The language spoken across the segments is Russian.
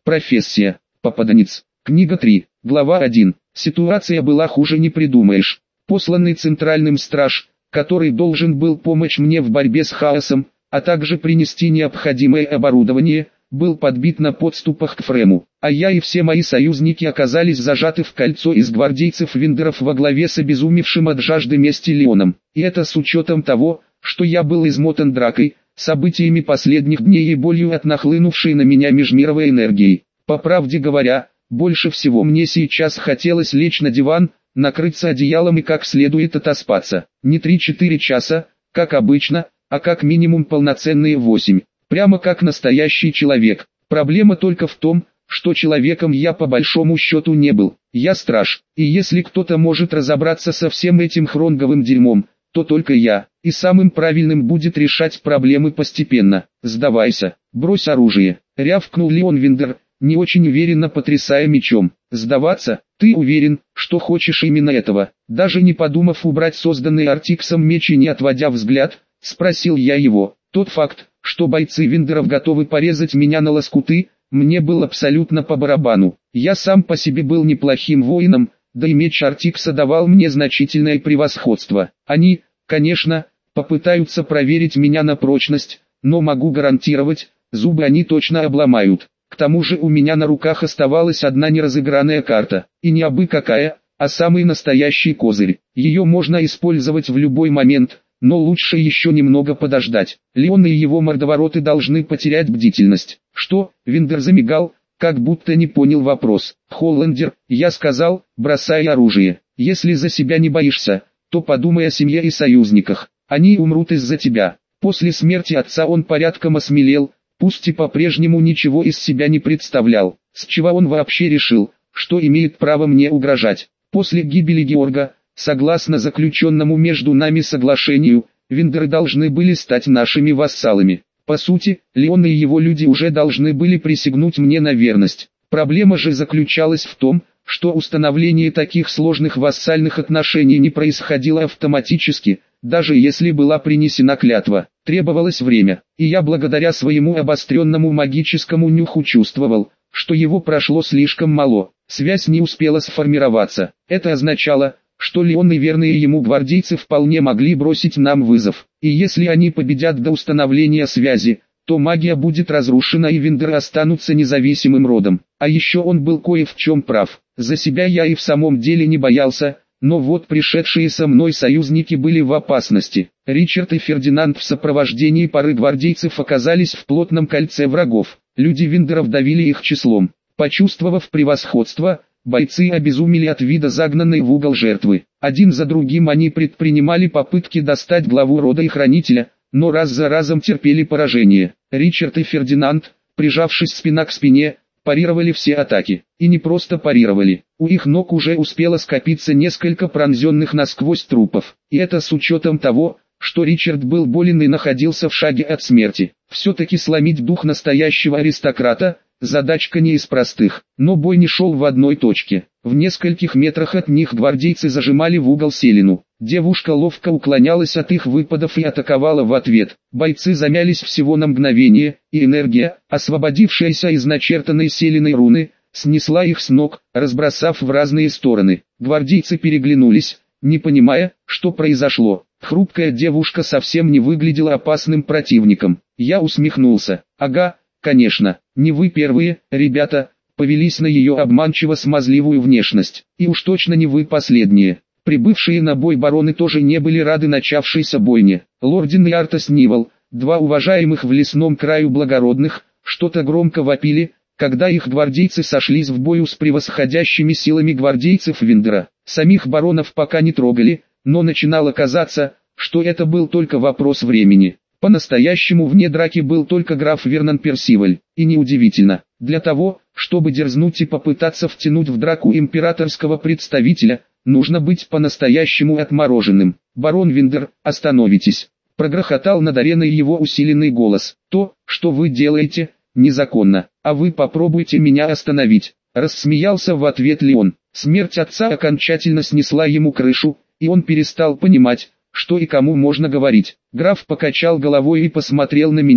Профессия. Попаданец. Книга 3. Глава 1. Ситуация была хуже не придумаешь. Посланный центральным страж, который должен был помочь мне в борьбе с хаосом, а также принести необходимое оборудование, был подбит на подступах к Фрему, а я и все мои союзники оказались зажаты в кольцо из гвардейцев-виндеров во главе с обезумевшим от жажды мести Леоном. И это с учетом того, что я был измотан дракой, событиями последних дней и болью от нахлынувшей на меня межмировой энергии. По правде говоря, больше всего мне сейчас хотелось лечь на диван, накрыться одеялом и как следует отоспаться. Не 3-4 часа, как обычно, а как минимум полноценные 8. Прямо как настоящий человек. Проблема только в том, что человеком я по большому счету не был. Я страж, и если кто-то может разобраться со всем этим хронговым дерьмом, то только я, и самым правильным будет решать проблемы постепенно. «Сдавайся, брось оружие», — рявкнул Леон Виндер, не очень уверенно потрясая мечом. «Сдаваться? Ты уверен, что хочешь именно этого?» Даже не подумав убрать созданный Артиксом меч и не отводя взгляд, спросил я его. Тот факт, что бойцы Виндеров готовы порезать меня на лоскуты, мне был абсолютно по барабану. Я сам по себе был неплохим воином, да и меч Артикса давал мне значительное превосходство. Они, конечно, попытаются проверить меня на прочность, но могу гарантировать, зубы они точно обломают. К тому же у меня на руках оставалась одна неразыгранная карта, и не абы какая, а самый настоящий козырь. Ее можно использовать в любой момент, но лучше еще немного подождать. Леон и его мордовороты должны потерять бдительность. Что? Виндер замигал, как будто не понял вопрос. Холландер, я сказал, бросай оружие. Если за себя не боишься, то подумай о семье и союзниках. Они умрут из-за тебя. После смерти отца он порядком осмелел, пусть и по-прежнему ничего из себя не представлял. С чего он вообще решил, что имеет право мне угрожать? После гибели Георга, согласно заключенному между нами соглашению, Виндеры должны были стать нашими вассалами. По сути, Леон и его люди уже должны были присягнуть мне на верность. Проблема же заключалась в том, что установление таких сложных вассальных отношений не происходило автоматически, даже если была принесена клятва. Требовалось время, и я благодаря своему обостренному магическому нюху чувствовал, что его прошло слишком мало. Связь не успела сформироваться. Это означало, что Леон и верные ему гвардейцы вполне могли бросить нам вызов. И если они победят до установления связи, то магия будет разрушена и Виндеры останутся независимым родом. А еще он был кое в чем прав. За себя я и в самом деле не боялся, но вот пришедшие со мной союзники были в опасности. Ричард и Фердинанд в сопровождении пары гвардейцев оказались в плотном кольце врагов. Люди Виндеров давили их числом. Почувствовав превосходство, бойцы обезумели от вида загнанной в угол жертвы. Один за другим они предпринимали попытки достать главу рода и хранителя, но раз за разом терпели поражение. Ричард и Фердинанд, прижавшись спина к спине, парировали все атаки. И не просто парировали. У их ног уже успело скопиться несколько пронзенных насквозь трупов. И это с учетом того, что Ричард был болен и находился в шаге от смерти. Все-таки сломить дух настоящего аристократа – задачка не из простых, но бой не шел в одной точке. В нескольких метрах от них гвардейцы зажимали в угол Селину. Девушка ловко уклонялась от их выпадов и атаковала в ответ. Бойцы замялись всего на мгновение, и энергия, освободившаяся из начертанной Селиной руны, снесла их с ног, разбросав в разные стороны. Гвардейцы переглянулись, не понимая, что произошло. Хрупкая девушка совсем не выглядела опасным противником. Я усмехнулся. Ага, конечно, не вы первые, ребята, повелись на ее обманчиво-смазливую внешность. И уж точно не вы последние. Прибывшие на бой бароны тоже не были рады начавшейся бойне. Лордин и Артас Нивол, два уважаемых в лесном краю благородных, что-то громко вопили, когда их гвардейцы сошлись в бою с превосходящими силами гвардейцев Виндера. Самих баронов пока не трогали, но начинало казаться, что это был только вопрос времени. По-настоящему вне драки был только граф Вернон Персиваль, и неудивительно. Для того, чтобы дерзнуть и попытаться втянуть в драку императорского представителя, нужно быть по-настоящему отмороженным. «Барон Виндер, остановитесь!» — прогрохотал над ареной его усиленный голос. «То, что вы делаете, незаконно, а вы попробуйте меня остановить!» Рассмеялся в ответ Леон. Смерть отца окончательно снесла ему крышу, и он перестал понимать, что и кому можно говорить. Граф покачал головой и посмотрел на меня,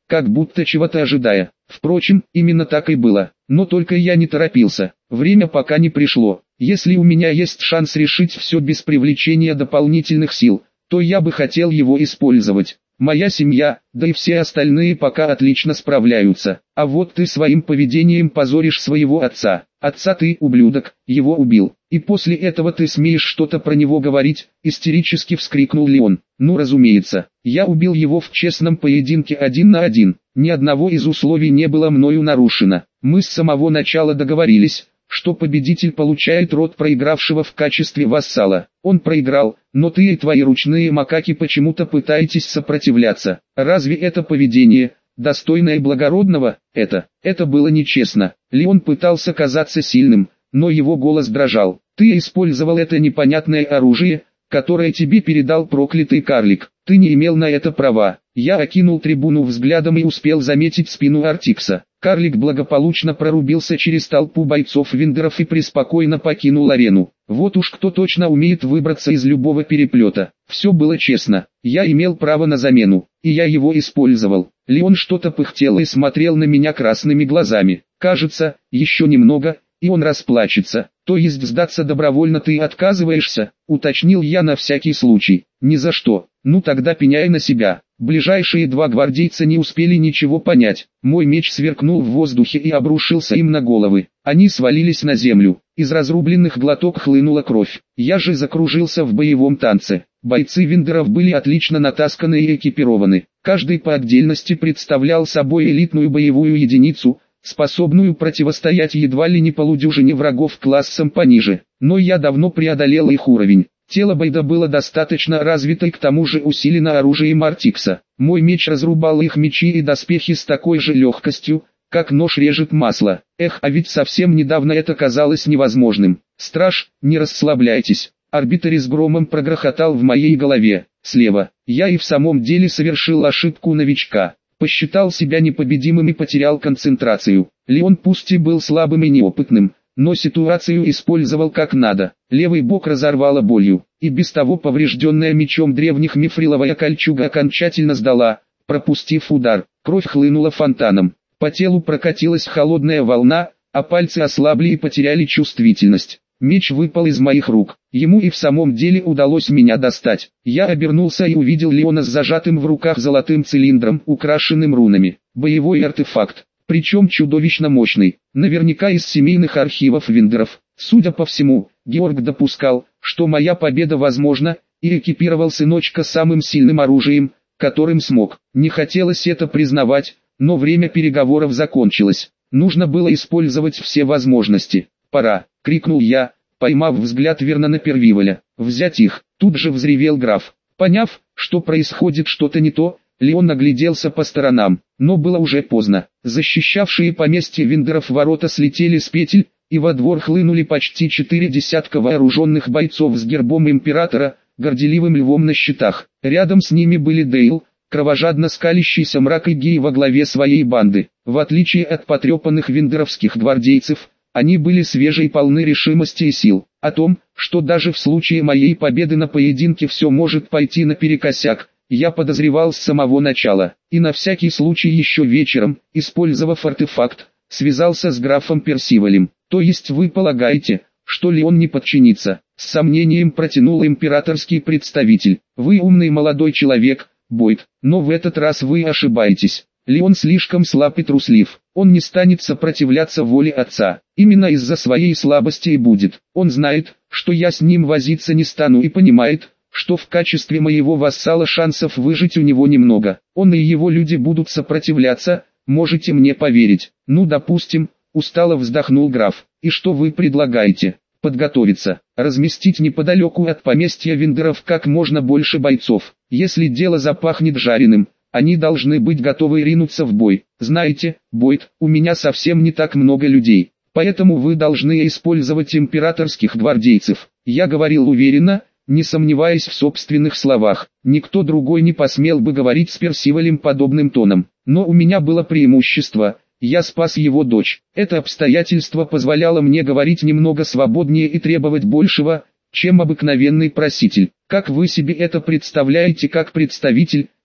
как будто чего-то ожидая. Впрочем, именно так и было. Но только я не торопился. Время пока не пришло. Если у меня есть шанс решить все без привлечения дополнительных сил, то я бы хотел его использовать. Моя семья, да и все остальные пока отлично справляются. А вот ты своим поведением позоришь своего отца. Отца ты, ублюдок, его убил. И после этого ты смеешь что-то про него говорить, истерически вскрикнул Леон. Ну разумеется, я убил его в честном поединке 1 на 1. Ни одного из условий не было мною нарушено. Мы с самого начала договорились, что победитель получает род проигравшего в качестве вассала. Он проиграл, но ты и твои ручные макаки почему-то пытаетесь сопротивляться. Разве это поведение, достойное благородного? Это было нечестно. Леон пытался казаться сильным, но его голос дрожал. Ты использовал это непонятное оружие, которое тебе передал проклятый карлик. Ты не имел на это права. Я окинул трибуну взглядом и успел заметить спину Артикса. Карлик благополучно прорубился через толпу бойцов-виндеров и преспокойно покинул арену. Вот уж кто точно умеет выбраться из любого переплета. Все было честно. Я имел право на замену, и я его использовал. Леон что-то пыхтел и смотрел на меня красными глазами. Кажется, еще немного, и он расплачется. То есть сдаться добровольно ты отказываешься, уточнил я на всякий случай. Ни за что. Ну тогда пеняй на себя. Ближайшие два гвардейца не успели ничего понять. Мой меч сверкнул в воздухе и обрушился им на головы. Они свалились на землю. Из разрубленных глоток хлынула кровь. Я же закружился в боевом танце. Бойцы виндеров были отлично натасканы и экипированы. Каждый по отдельности представлял собой элитную боевую единицу, способную противостоять едва ли не полудюжине врагов классом пониже. Но я давно преодолел их уровень. Тело Бойда было достаточно развито и к тому же усилено оружием Артикса. Мой меч разрубал их мечи и доспехи с такой же легкостью, как нож режет масло. Эх, а ведь совсем недавно это казалось невозможным. Страж, не расслабляйтесь. Арбитр с громом прогрохотал в моей голове. Слева. Я и в самом деле совершил ошибку новичка. Посчитал себя непобедимым и потерял концентрацию. Леон пусть и был слабым и неопытным, но ситуацию использовал как надо. Левый бок разорвало болью, и без того поврежденная мечом древних мифриловая кольчуга окончательно сдала, пропустив удар. Кровь хлынула фонтаном. По телу прокатилась холодная волна, а пальцы ослабли и потеряли чувствительность. Меч выпал из моих рук. Ему и в самом деле удалось меня достать. Я обернулся и увидел Леона с зажатым в руках золотым цилиндром, украшенным рунами. Боевой артефакт, причем чудовищно мощный. Наверняка из семейных архивов виндеров. Судя по всему, Георг допускал, что моя победа возможна, и экипировал сыночка самым сильным оружием, которым смог. Не хотелось это признавать, но время переговоров закончилось. Нужно было использовать все возможности. «Пора!» — крикнул я, поймав взгляд Вернона Первиваля. «Взять их!» — тут же взревел граф. Поняв, что происходит что-то не то, Леон огляделся по сторонам, но было уже поздно. Защищавшие поместье виндеров ворота слетели с петель, и во двор хлынули почти 4 десятка вооруженных бойцов с гербом императора, горделивым львом на щитах. Рядом с ними были Дейл, кровожадно скалящийся мрак и Гей во главе своей банды. В отличие от потрепанных виндеровских гвардейцев, они были свежи и полны решимости и сил. О том, что даже в случае моей победы на поединке все может пойти наперекосяк, я подозревал с самого начала. И на всякий случай еще вечером, использовав артефакт, связался с графом Персивалем. То есть вы полагаете, что Леон не подчинится? С сомнением протянул императорский представитель. Вы умный молодой человек, Бойд, но в этот раз вы ошибаетесь. Леон слишком слаб и труслив. Он не станет сопротивляться воле отца. Именно из-за своей слабости и будет. Он знает, что я с ним возиться не стану и понимает, что в качестве моего вассала шансов выжить у него немного. Он и его люди будут сопротивляться, можете мне поверить. Ну допустим, устало вздохнул граф. И что вы предлагаете? Подготовиться, разместить неподалеку от поместья виндеров как можно больше бойцов. Если дело запахнет жареным, они должны быть готовы ринуться в бой. Знаете, Бойд, у меня совсем не так много людей, поэтому вы должны использовать императорских гвардейцев. Я говорил уверенно, не сомневаясь в собственных словах. Никто другой не посмел бы говорить с Персивалем подобным тоном. Но у меня было преимущество. Я спас его дочь. Это обстоятельство позволяло мне говорить немного свободнее и требовать большего, чем обыкновенный проситель. Как вы себе это представляете как представитель,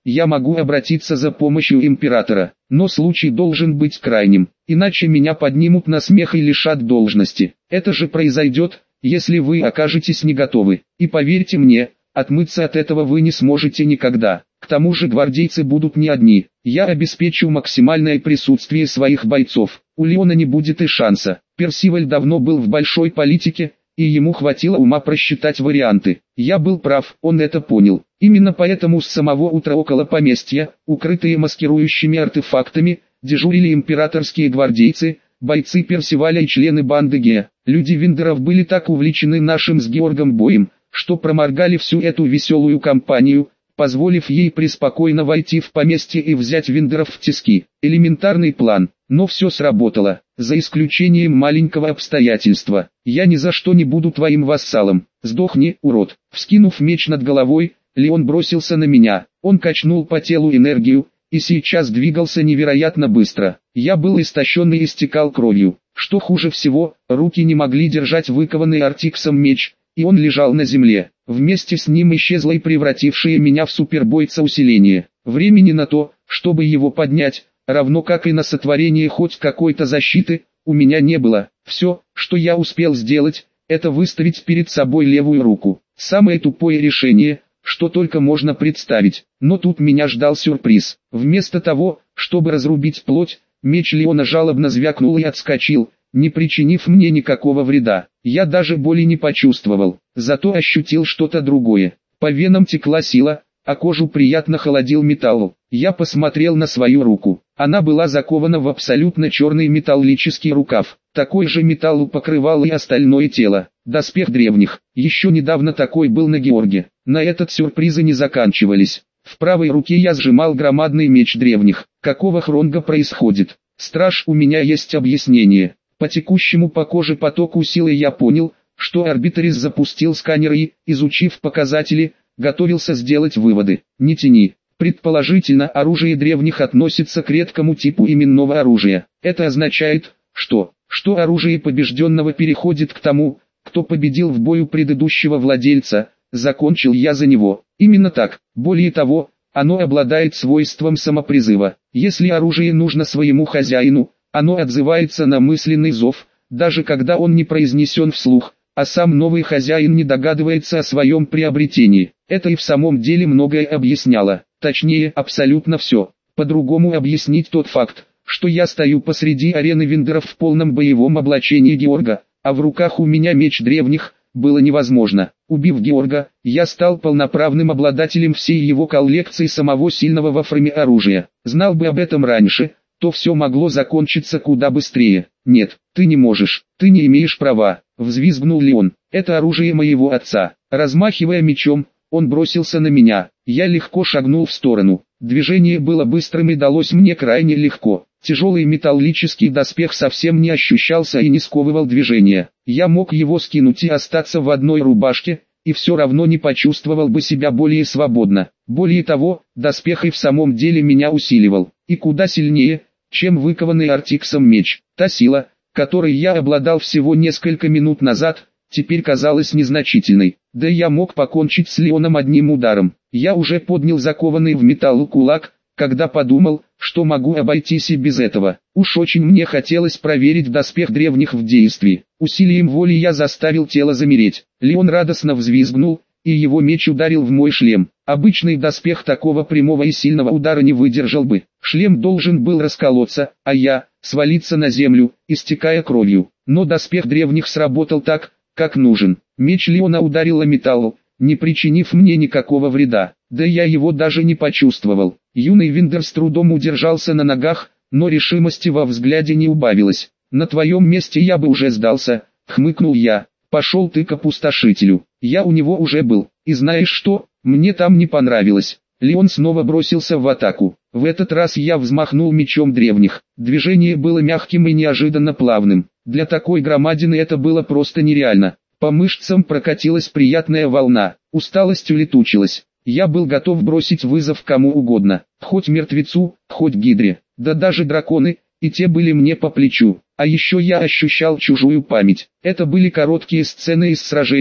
я могу обратиться за помощью императора, но случай должен быть крайним, иначе меня поднимут на смех и лишат должности. Это же произойдет, если вы окажетесь не готовы, и поверьте мне, отмыться от этого вы не сможете никогда. К тому же гвардейцы будут не одни, я обеспечу максимальное присутствие своих бойцов, у Леона не будет и шанса. Персиваль давно был в большой политике, и ему хватило ума просчитать варианты. Я был прав, он это понял. Именно поэтому с самого утра около поместья, укрытые маскирующими артефактами, дежурили императорские гвардейцы, бойцы Персиваля и члены банды Ге. Люди Виндеров были так увлечены нашим с Георгом боем, что проморгали всю эту веселую компанию, позволив ей преспокойно войти в поместье и взять Виндеров в тиски. Элементарный план, но все сработало, за исключением маленького обстоятельства. Я ни за что не буду твоим вассалом. Сдохни, урод. Вскинув меч над головой, Леон бросился на меня. Он качнул по телу энергию, и сейчас двигался невероятно быстро. Я был истощен и истекал кровью. Что хуже всего, руки не могли держать выкованный Артиксом меч, и он лежал на земле. Вместе с ним исчезло и превратившее меня в супербойца усиление. Времени на то, чтобы его поднять, равно как и на сотворение хоть какой-то защиты, у меня не было. Все, что я успел сделать, это выставить перед собой левую руку. Самое тупое решение, что только можно представить. Но тут меня ждал сюрприз. Вместо того, чтобы разрубить плоть, меч Леона жалобно звякнул и отскочил, не причинив мне никакого вреда. Я даже боли не почувствовал, зато ощутил что-то другое. По венам текла сила, а кожу приятно холодил металл. Я посмотрел на свою руку. Она была закована в абсолютно черный металлический рукав. Такой же металл покрывал и остальное тело. Доспех древних. Еще недавно такой был на Георге. На этот сюрпризы не заканчивались. В правой руке я сжимал громадный меч древних. Какого хронга происходит? Страж, у меня есть объяснение. По текущему по коже потоку силы я понял, что Арбитрис запустил сканер и, изучив показатели, готовился сделать выводы. Не тяни. Предположительно, оружие древних относится к редкому типу именного оружия. Это означает, что оружие побежденного переходит к тому, кто победил в бою предыдущего владельца. Закончил я за него. Именно так. Более того, оно обладает свойством самопризыва. Если оружие нужно своему хозяину, оно отзывается на мысленный зов, даже когда он не произнесен вслух, а сам новый хозяин не догадывается о своем приобретении. Это и в самом деле многое объясняло, точнее абсолютно все. По-другому объяснить тот факт, что я стою посреди арены Виндеров в полном боевом облачении Георга, а в руках у меня меч древних, было невозможно. Убив Георга, я стал полноправным обладателем всей его коллекции самого сильного во форме оружия. Знал бы об этом раньше, то все могло закончиться куда быстрее. Нет, ты не можешь, ты не имеешь права, взвизгнул Леон. Это оружие моего отца. Размахивая мечом, он бросился на меня. Я легко шагнул в сторону. Движение было быстрым и далось мне крайне легко. Тяжелый металлический доспех совсем не ощущался и не сковывал движения. Я мог его скинуть и остаться в одной рубашке, и все равно не почувствовал бы себя более свободно. Более того, доспех и в самом деле меня усиливал, и куда сильнее, чем выкованный Артиксом меч. Та сила, которой я обладал всего несколько минут назад, теперь казалась незначительной. Да я мог покончить с Леоном одним ударом. Я уже поднял закованный в металл кулак, когда подумал, что могу обойтись и без этого. Уж очень мне хотелось проверить доспех древних в действии. Усилием воли я заставил тело замереть. Леон радостно взвизгнул, и его меч ударил в мой шлем. Обычный доспех такого прямого и сильного удара не выдержал бы. Шлем должен был расколоться, а я свалиться на землю, истекая кровью. Но доспех древних сработал так, как нужен. Меч Леона ударил о металл, не причинив мне никакого вреда. Да я его даже не почувствовал. Юный Виндер с трудом удержался на ногах, но решимости во взгляде не убавилось. «На твоем месте я бы уже сдался», — хмыкнул я. «Пошел ты к опустошителю. Я у него уже был, и знаешь что, мне там не понравилось». Леон снова бросился в атаку. В этот раз я взмахнул мечом древних. Движение было мягким и неожиданно плавным. Для такой громадины это было просто нереально. По мышцам прокатилась приятная волна, усталость улетучилась. Я был готов бросить вызов кому угодно, хоть мертвецу, хоть гидре, да даже драконы, и те были мне по плечу. А еще я ощущал чужую память. Это были короткие сцены из сражений,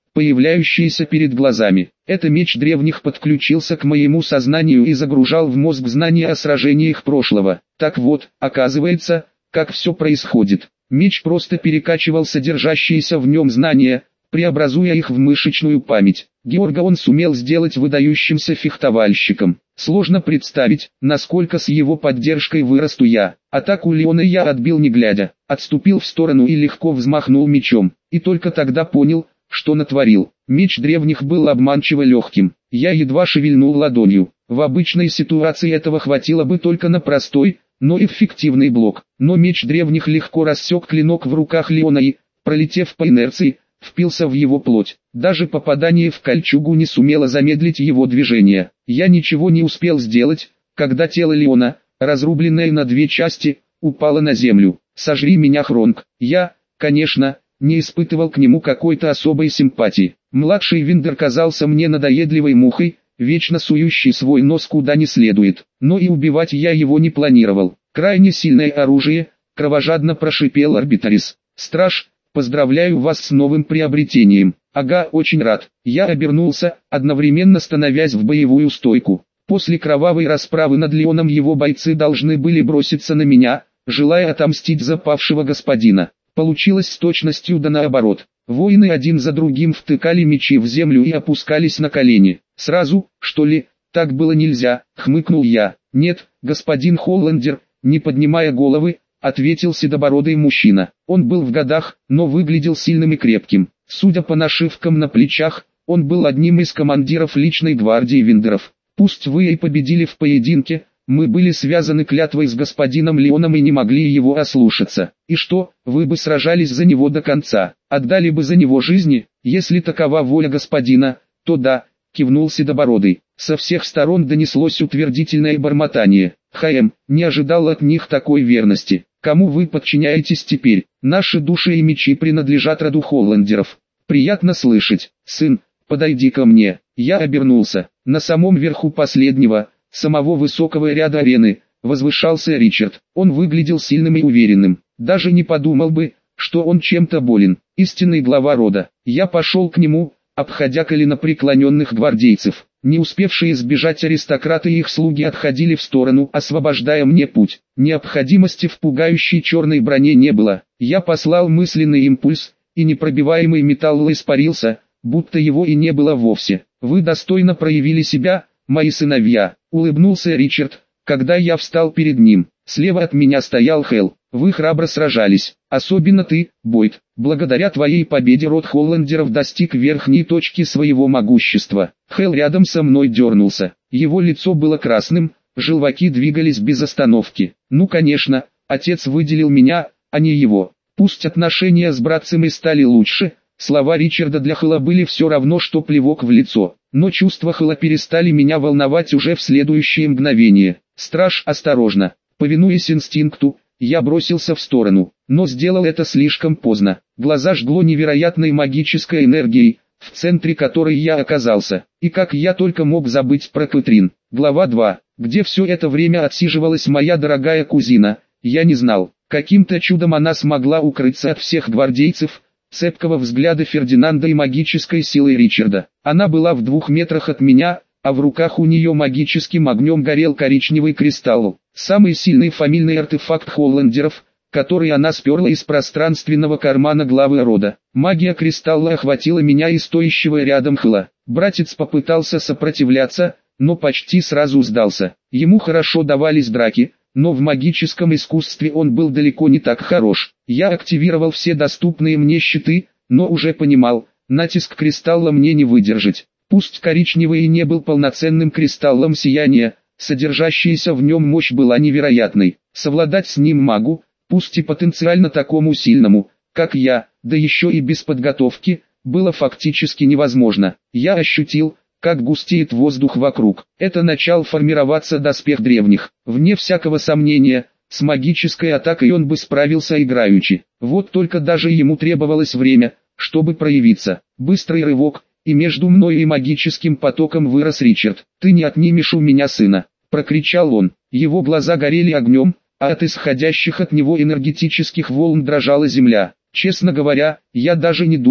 появляющиеся перед глазами. Это меч древних подключился к моему сознанию и загружал в мозг знания о сражениях прошлого. Так вот, оказывается, как все происходит. Меч просто перекачивал содержащиеся в нем знания, преобразуя их в мышечную память. Георга он сумел сделать выдающимся фехтовальщиком. Сложно представить, насколько с его поддержкой вырасту я. Атаку Леона я отбил не глядя, отступил в сторону и легко взмахнул мечом. И только тогда понял, что натворил. Меч древних был обманчиво легким. Я едва шевельнул ладонью. В обычной ситуации этого хватило бы только на простой, но эффективный блок. Но меч древних легко рассек клинок в руках Леона и, пролетев по инерции, впился в его плоть. Даже попадание в кольчугу не сумело замедлить его движение. Я ничего не успел сделать, когда тело Леона, разрубленное на две части, упало на землю. «Сожри меня, Хронг». Я, конечно, не испытывал к нему какой-то особой симпатии. Младший Виндер казался мне надоедливой мухой, вечно сующий свой нос куда не следует. Но и убивать я его не планировал. «Крайне сильное оружие», — кровожадно прошипел Арбитрис. «Страж, поздравляю вас с новым приобретением». «Ага, очень рад». Я обернулся, одновременно становясь в боевую стойку. После кровавой расправы над Леоном его бойцы должны были броситься на меня, желая отомстить за павшего господина. Получилось с точностью да наоборот. Воины один за другим втыкали мечи в землю и опускались на колени. «Сразу, что ли, так было нельзя?» — хмыкнул я. «Нет, господин Холландер», не поднимая головы, ответил седобородый мужчина. Он был в годах, но выглядел сильным и крепким. Судя по нашивкам на плечах, он был одним из командиров личной гвардии Виндеров. «Пусть вы и победили в поединке, мы были связаны клятвой с господином Леоном и не могли его ослушаться. И что, вы бы сражались за него до конца, отдали бы за него жизни, если такова воля господина, то да», — кивнул седобородый. Со всех сторон донеслось утвердительное бормотание. «ХМ, не ожидал от них такой верности. Кому вы подчиняетесь теперь? Наши души и мечи принадлежат роду Холландеров». «Приятно слышать. Сын, подойди ко мне». Я обернулся. На самом верху последнего, самого высокого ряда арены, возвышался Ричард. Он выглядел сильным и уверенным. Даже не подумал бы, что он чем-то болен. Истинный глава рода. Я пошел к нему, обходя коленопреклоненных гвардейцев. Не успевшие сбежать аристократы и их слуги отходили в сторону, освобождая мне путь. Необходимости в пугающей черной броне не было. Я послал мысленный импульс, и непробиваемый металл испарился, будто его и не было вовсе. «Вы достойно проявили себя, мои сыновья», — улыбнулся Ричард, когда я встал перед ним. Слева от меня стоял Хэл. «Вы храбро сражались, особенно ты, Бойд. Благодаря твоей победе род Холландеров достиг верхней точки своего могущества». Хэл рядом со мной дернулся. Его лицо было красным, желваки двигались без остановки. «Ну конечно, отец выделил меня, а не его. Пусть отношения с братцем и стали лучше». Слова Ричарда для Хэла были все равно, что плевок в лицо. Но чувства Хэла перестали меня волновать уже в следующее мгновение. «Страж, осторожно!» Повинуясь инстинкту, я бросился в сторону, но сделал это слишком поздно. Глаза жгло невероятной магической энергией, в центре которой я оказался. И как я только мог забыть про Кэтрин. Глава 2. Где все это время отсиживалась моя дорогая кузина, я не знал. Каким-то чудом она смогла укрыться от всех гвардейцев, цепкого взгляда Фердинанда и магической силы Ричарда. Она была в 2 метрах от меня, а в руках у нее магическим огнем горел коричневый кристалл. Самый сильный фамильный артефакт Холландеров, который она сперла из пространственного кармана главы рода. Магия кристалла охватила меня и стоящего рядом Хэла. Братец попытался сопротивляться, но почти сразу сдался. Ему хорошо давались драки, но в магическом искусстве он был далеко не так хорош. Я активировал все доступные мне щиты, но уже понимал, натиск кристалла мне не выдержать. Пусть коричневый и не был полноценным кристаллом сияния, содержащаяся в нем мощь была невероятной. Совладать с ним магу, пусть и потенциально такому сильному, как я, да еще и без подготовки, было фактически невозможно. Я ощутил, как густеет воздух вокруг. Это начал формироваться доспех древних. Вне всякого сомнения, с магической атакой он бы справился играючи. Вот только даже ему требовалось время, чтобы проявиться. Быстрый рывок, и между мной и магическим потоком вырос Ричард. «Ты не отнимешь у меня сына!» — прокричал он. Его глаза горели огнем, а от исходящих от него энергетических волн дрожала земля. Честно говоря, я даже не думал,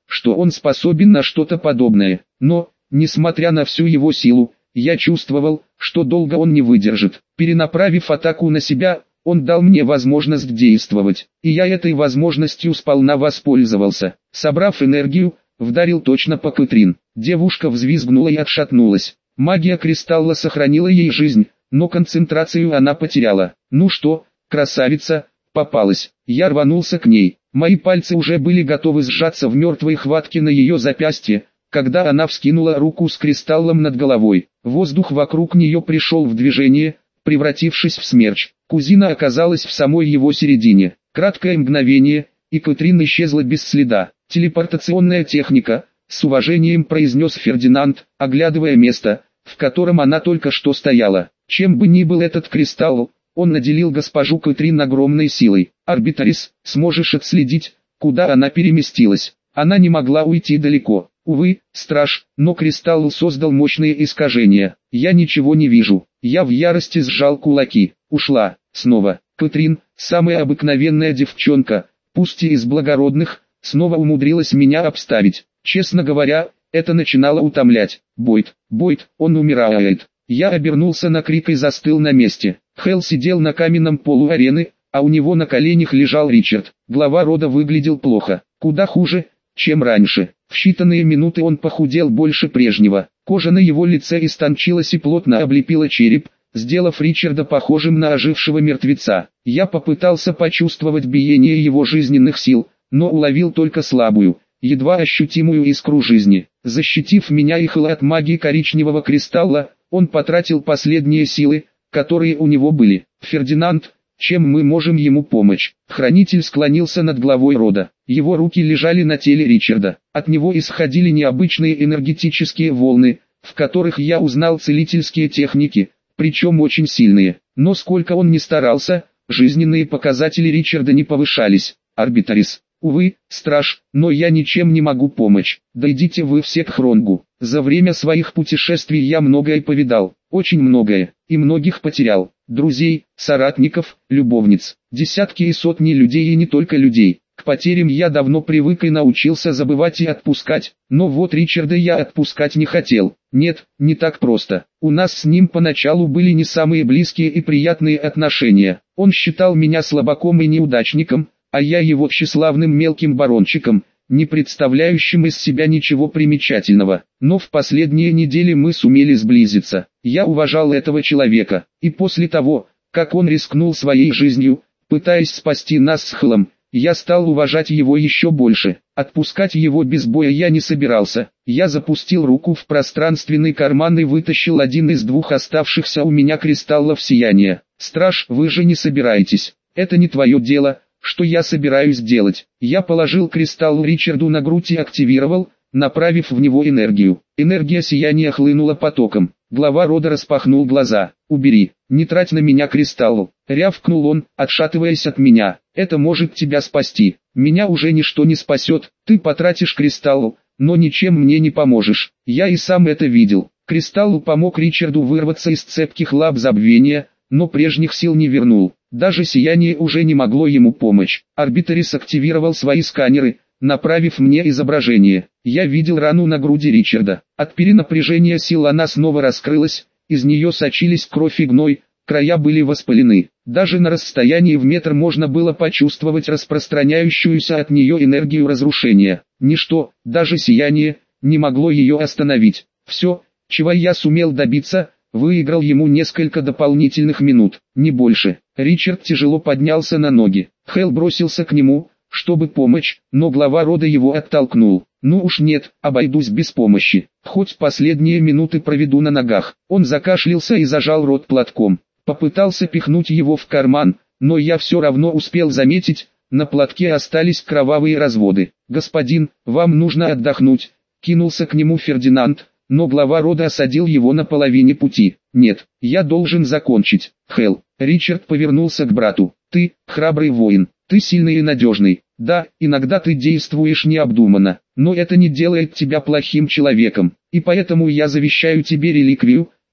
что он способен на что-то подобное. Но, несмотря на всю его силу, я чувствовал, что долго он не выдержит. Перенаправив атаку на себя, он дал мне возможность действовать, и я этой возможностью сполна воспользовался. Собрав энергию, вдарил точно по Кэтрин. Девушка взвизгнула и отшатнулась. Магия кристалла сохранила ей жизнь, но концентрацию она потеряла. Ну что, красавица, попалась. Я рванулся к ней. Мои пальцы уже были готовы сжаться в мертвой хватке на ее запястье, когда она вскинула руку с кристаллом над головой. Воздух вокруг нее пришел в движение, превратившись в смерч. Кузина оказалась в самой его середине. Краткое мгновение, и Кэтрин исчезла без следа. «Телепортационная техника», — с уважением произнес Фердинанд, оглядывая место, в котором она только что стояла. Чем бы ни был этот кристалл, он наделил госпожу Кэтрин огромной силой. «Арбитрис, сможешь отследить, куда она переместилась?» Она не могла уйти далеко. Увы, страж, но кристалл создал мощные искажения. Я ничего не вижу. Я в ярости сжал кулаки. Ушла. Снова. Кэтрин, самая обыкновенная девчонка, пусть и из благородных, снова умудрилась меня обставить. Честно говоря, это начинало утомлять. Бойд, он умирает. Я обернулся на крик и застыл на месте. Хэл сидел на каменном полу арены, а у него на коленях лежал Ричард. Глава рода выглядел плохо. Куда хуже, чем раньше. В считанные минуты он похудел больше прежнего. Кожа на его лице истончилась и плотно облепила череп, сделав Ричарда похожим на ожившего мертвеца. Я попытался почувствовать биение его жизненных сил, но уловил только слабую, едва ощутимую искру жизни. Защитив меня и Хэла от магии коричневого кристалла, он потратил последние силы, которые у него были. «Фердинанд, чем мы можем ему помочь?» Хранитель склонился над главой рода. Его руки лежали на теле Ричарда. От него исходили необычные энергетические волны, в которых я узнал целительские техники, причем очень сильные. Но сколько он ни старался, жизненные показатели Ричарда не повышались. «Арбитрис, увы, страж, но я ничем не могу помочь. Дойдите вы все к Хронгу. За время своих путешествий я многое повидал, очень многое, и многих потерял. Друзей, соратников, любовниц, десятки и сотни людей и не только людей. К потерям я давно привык и научился забывать и отпускать, но вот Ричарда я отпускать не хотел. Нет, не так просто. У нас с ним поначалу были не самые близкие и приятные отношения. Он считал меня слабаком и неудачником, а я его тщеславным мелким барончиком, не представляющим из себя ничего примечательного. Но в последние недели мы сумели сблизиться. Я уважал этого человека, и после того, как он рискнул своей жизнью, пытаясь спасти нас с Хэлом, я стал уважать его еще больше. Отпускать его без боя я не собирался. Я запустил руку в пространственный карман и вытащил один из двух оставшихся у меня кристаллов сияния. «Страж, вы же не собираетесь. Это не твое дело, что я собираюсь делать». Я положил кристалл Ричарду на грудь и активировал, направив в него энергию. Энергия сияния хлынула потоком. Глава рода распахнул глаза. «Убери, не трать на меня кристалл», — рявкнул он, отшатываясь от меня. «Это может тебя спасти. Меня уже ничто не спасет. Ты потратишь кристалл, но ничем мне не поможешь. Я и сам это видел». Кристалл помог Ричарду вырваться из цепких лап забвения, но прежних сил не вернул. Даже сияние уже не могло ему помочь. Арбитрис активировал свои сканеры, направив мне изображение. Я видел рану на груди Ричарда. От перенапряжения сил она снова раскрылась, из нее сочились кровь и гной, края были воспалены. Даже на расстоянии в метр можно было почувствовать распространяющуюся от нее энергию разрушения. Ничто, даже сияние, не могло ее остановить. Все, чего я сумел добиться, выиграл ему несколько дополнительных минут, не больше. Ричард тяжело поднялся на ноги. Хэл бросился к нему, чтобы помочь, но глава рода его оттолкнул. «Ну уж нет, обойдусь без помощи. Хоть последние минуты проведу на ногах». Он закашлялся и зажал рот платком. Попытался пихнуть его в карман, но я все равно успел заметить, на платке остались кровавые разводы. «Господин, вам нужно отдохнуть», — кинулся к нему Фердинанд, но глава рода осадил его на половине пути. «Нет, я должен закончить». «Хэл», — Ричард повернулся к брату, — «ты, храбрый воин, ты сильный и надежный. Да, иногда ты действуешь необдуманно, но это не делает тебя плохим человеком, и поэтому я завещаю тебе реликвию,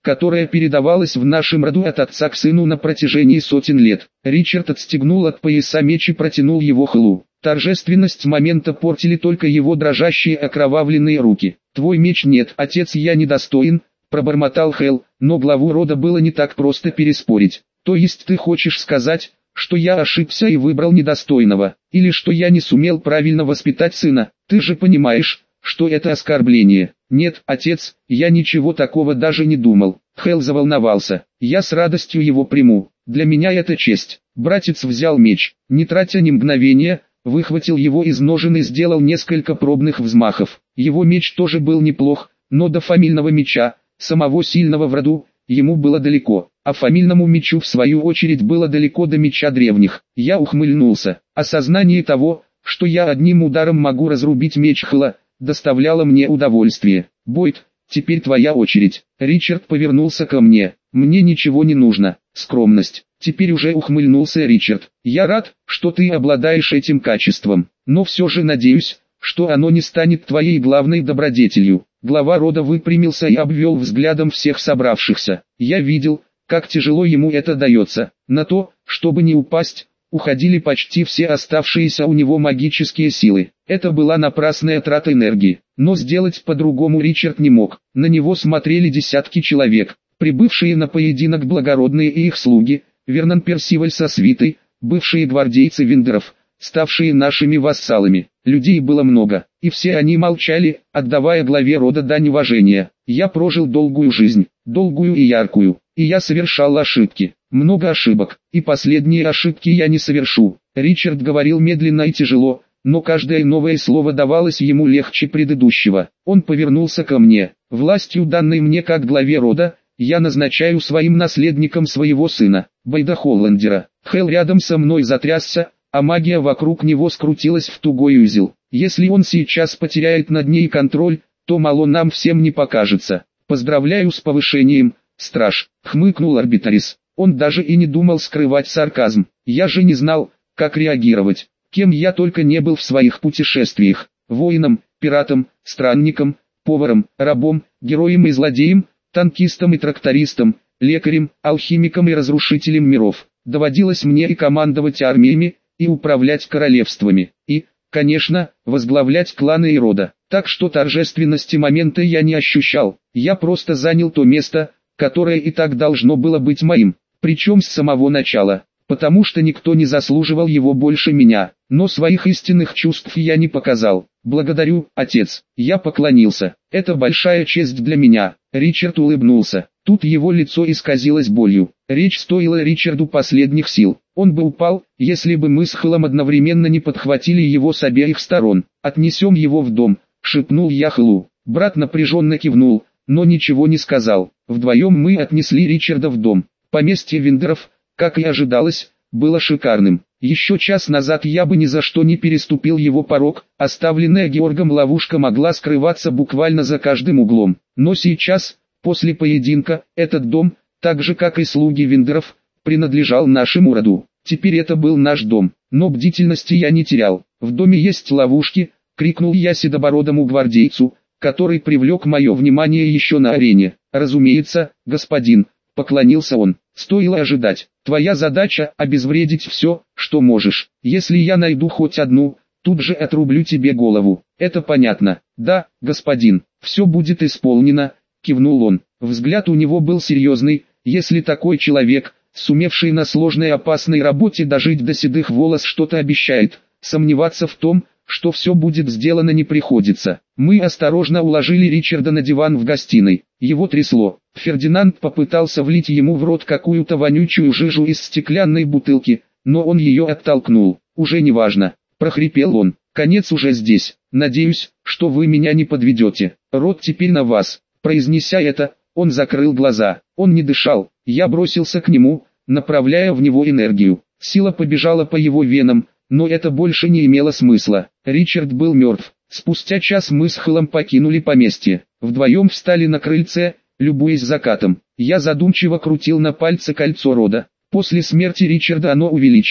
которая передавалась в нашем роду от отца к сыну на протяжении сотен лет. Ричард отстегнул от пояса меч и протянул его Хэллу. Торжественность момента портили только его дрожащие окровавленные руки. «Твой меч нет, отец, я недостоин», — пробормотал Хэл, но главу рода было не так просто переспорить. «То есть ты хочешь сказать, что я ошибся и выбрал недостойного, или что я не сумел правильно воспитать сына? Ты же понимаешь, что это оскорбление». «Нет, отец, я ничего такого даже не думал». Хэл заволновался. «Я с радостью его приму. Для меня это честь». Братец взял меч, не тратя ни мгновения, выхватил его из ножен и сделал несколько пробных взмахов. Его меч тоже был неплох, но до фамильного меча, самого сильного в роду, ему было далеко, а фамильному мечу в свою очередь было далеко до меча древних. Я ухмыльнулся. Осознание того, что я одним ударом могу разрубить меч Хэла, доставляло мне удовольствие. «Бойд, теперь твоя очередь». Ричард повернулся ко мне. «Мне ничего не нужно». Скромность. Теперь уже ухмыльнулся Ричард. «Я рад, что ты обладаешь этим качеством, но все же надеюсь, что оно не станет твоей главной добродетелью». Глава рода выпрямился и обвел взглядом всех собравшихся. Я видел, как тяжело ему это дается. На то, чтобы не упасть, уходили почти все оставшиеся у него магические силы. Это была напрасная трата энергии. Но сделать по-другому Ричард не мог. На него смотрели десятки человек, прибывшие на поединок благородные и их слуги, Вернон Персиваль со свитой, бывшие гвардейцы Виндеров, ставшие нашими вассалами. Людей было много, и все они молчали, отдавая главе рода дань уважения. Я прожил долгую жизнь, долгую и яркую, и я совершал ошибки. Много ошибок, и последние ошибки я не совершу. Ричард говорил медленно и тяжело, но каждое новое слово давалось ему легче предыдущего. Он повернулся ко мне. «Властью, данной мне как главе рода, я назначаю своим наследником своего сына, Бойда Холландера». Хэл рядом со мной затрясся, а магия вокруг него скрутилась в тугой узел. «Если он сейчас потеряет над ней контроль, то мало нам всем не покажется. Поздравляю с повышением, страж», — хмыкнул Арбитрис. Он даже и не думал скрывать сарказм. «Я же не знал, как реагировать. Кем я только не был в своих путешествиях. Воином, пиратом, странником, поваром, рабом, героем и злодеем, танкистом и трактористом, лекарем, алхимиком и разрушителем миров. Доводилось мне и командовать армиями, и управлять королевствами, и, конечно, возглавлять кланы и рода. Так что торжественности момента я не ощущал. Я просто занял то место, которое и так должно было быть моим, причем с самого начала, потому что никто не заслуживал его больше меня, но своих истинных чувств я не показал. «Благодарю, отец». Я поклонился. «Это большая честь для меня». Ричард улыбнулся. Тут его лицо исказилось болью. Речь стоила Ричарду последних сил. Он бы упал, если бы мы с Хэлом одновременно не подхватили его с обеих сторон. «Отнесем его в дом», — шепнул я Хэлу. Брат напряженно кивнул, но ничего не сказал. Вдвоем мы отнесли Ричарда в дом. Поместье Виндеров, как и ожидалось, было шикарным. Еще час назад я бы ни за что не переступил его порог, оставленная Георгом ловушка могла скрываться буквально за каждым углом. Но сейчас, после поединка, этот дом, так же как и слуги Виндеров, принадлежал нашему роду. Теперь это был наш дом, но бдительности я не терял. «В доме есть ловушки», — крикнул я седобородому гвардейцу, который привлек мое внимание еще на арене. «Разумеется, господин», — поклонился он. «Стоило ожидать. Твоя задача — обезвредить все, что можешь. Если я найду хоть одну, тут же отрублю тебе голову. Это понятно?» «Да, господин, все будет исполнено», — кивнул он. Взгляд у него был серьезный. Если такой человек, сумевший на сложной и опасной работе дожить до седых волос, что-то обещает, сомневаться в том, что все будет сделано, не приходится. Мы осторожно уложили Ричарда на диван в гостиной. Его трясло. Фердинанд попытался влить ему в рот какую-то вонючую жижу из стеклянной бутылки, но он ее оттолкнул. «Уже не важно», — прохрипел он. «Конец уже здесь. Надеюсь, что вы меня не подведете. Род теперь на вас». Произнеся это, он закрыл глаза. Он не дышал. Я бросился к нему, направляя в него энергию. Сила побежала по его венам, но это больше не имело смысла. Ричард был мертв. Спустя час мы с Хэлом покинули поместье. Вдвоем встали на крыльце, любуясь закатом. Я задумчиво крутил на пальце кольцо рода. После смерти Ричарда оно увеличилось,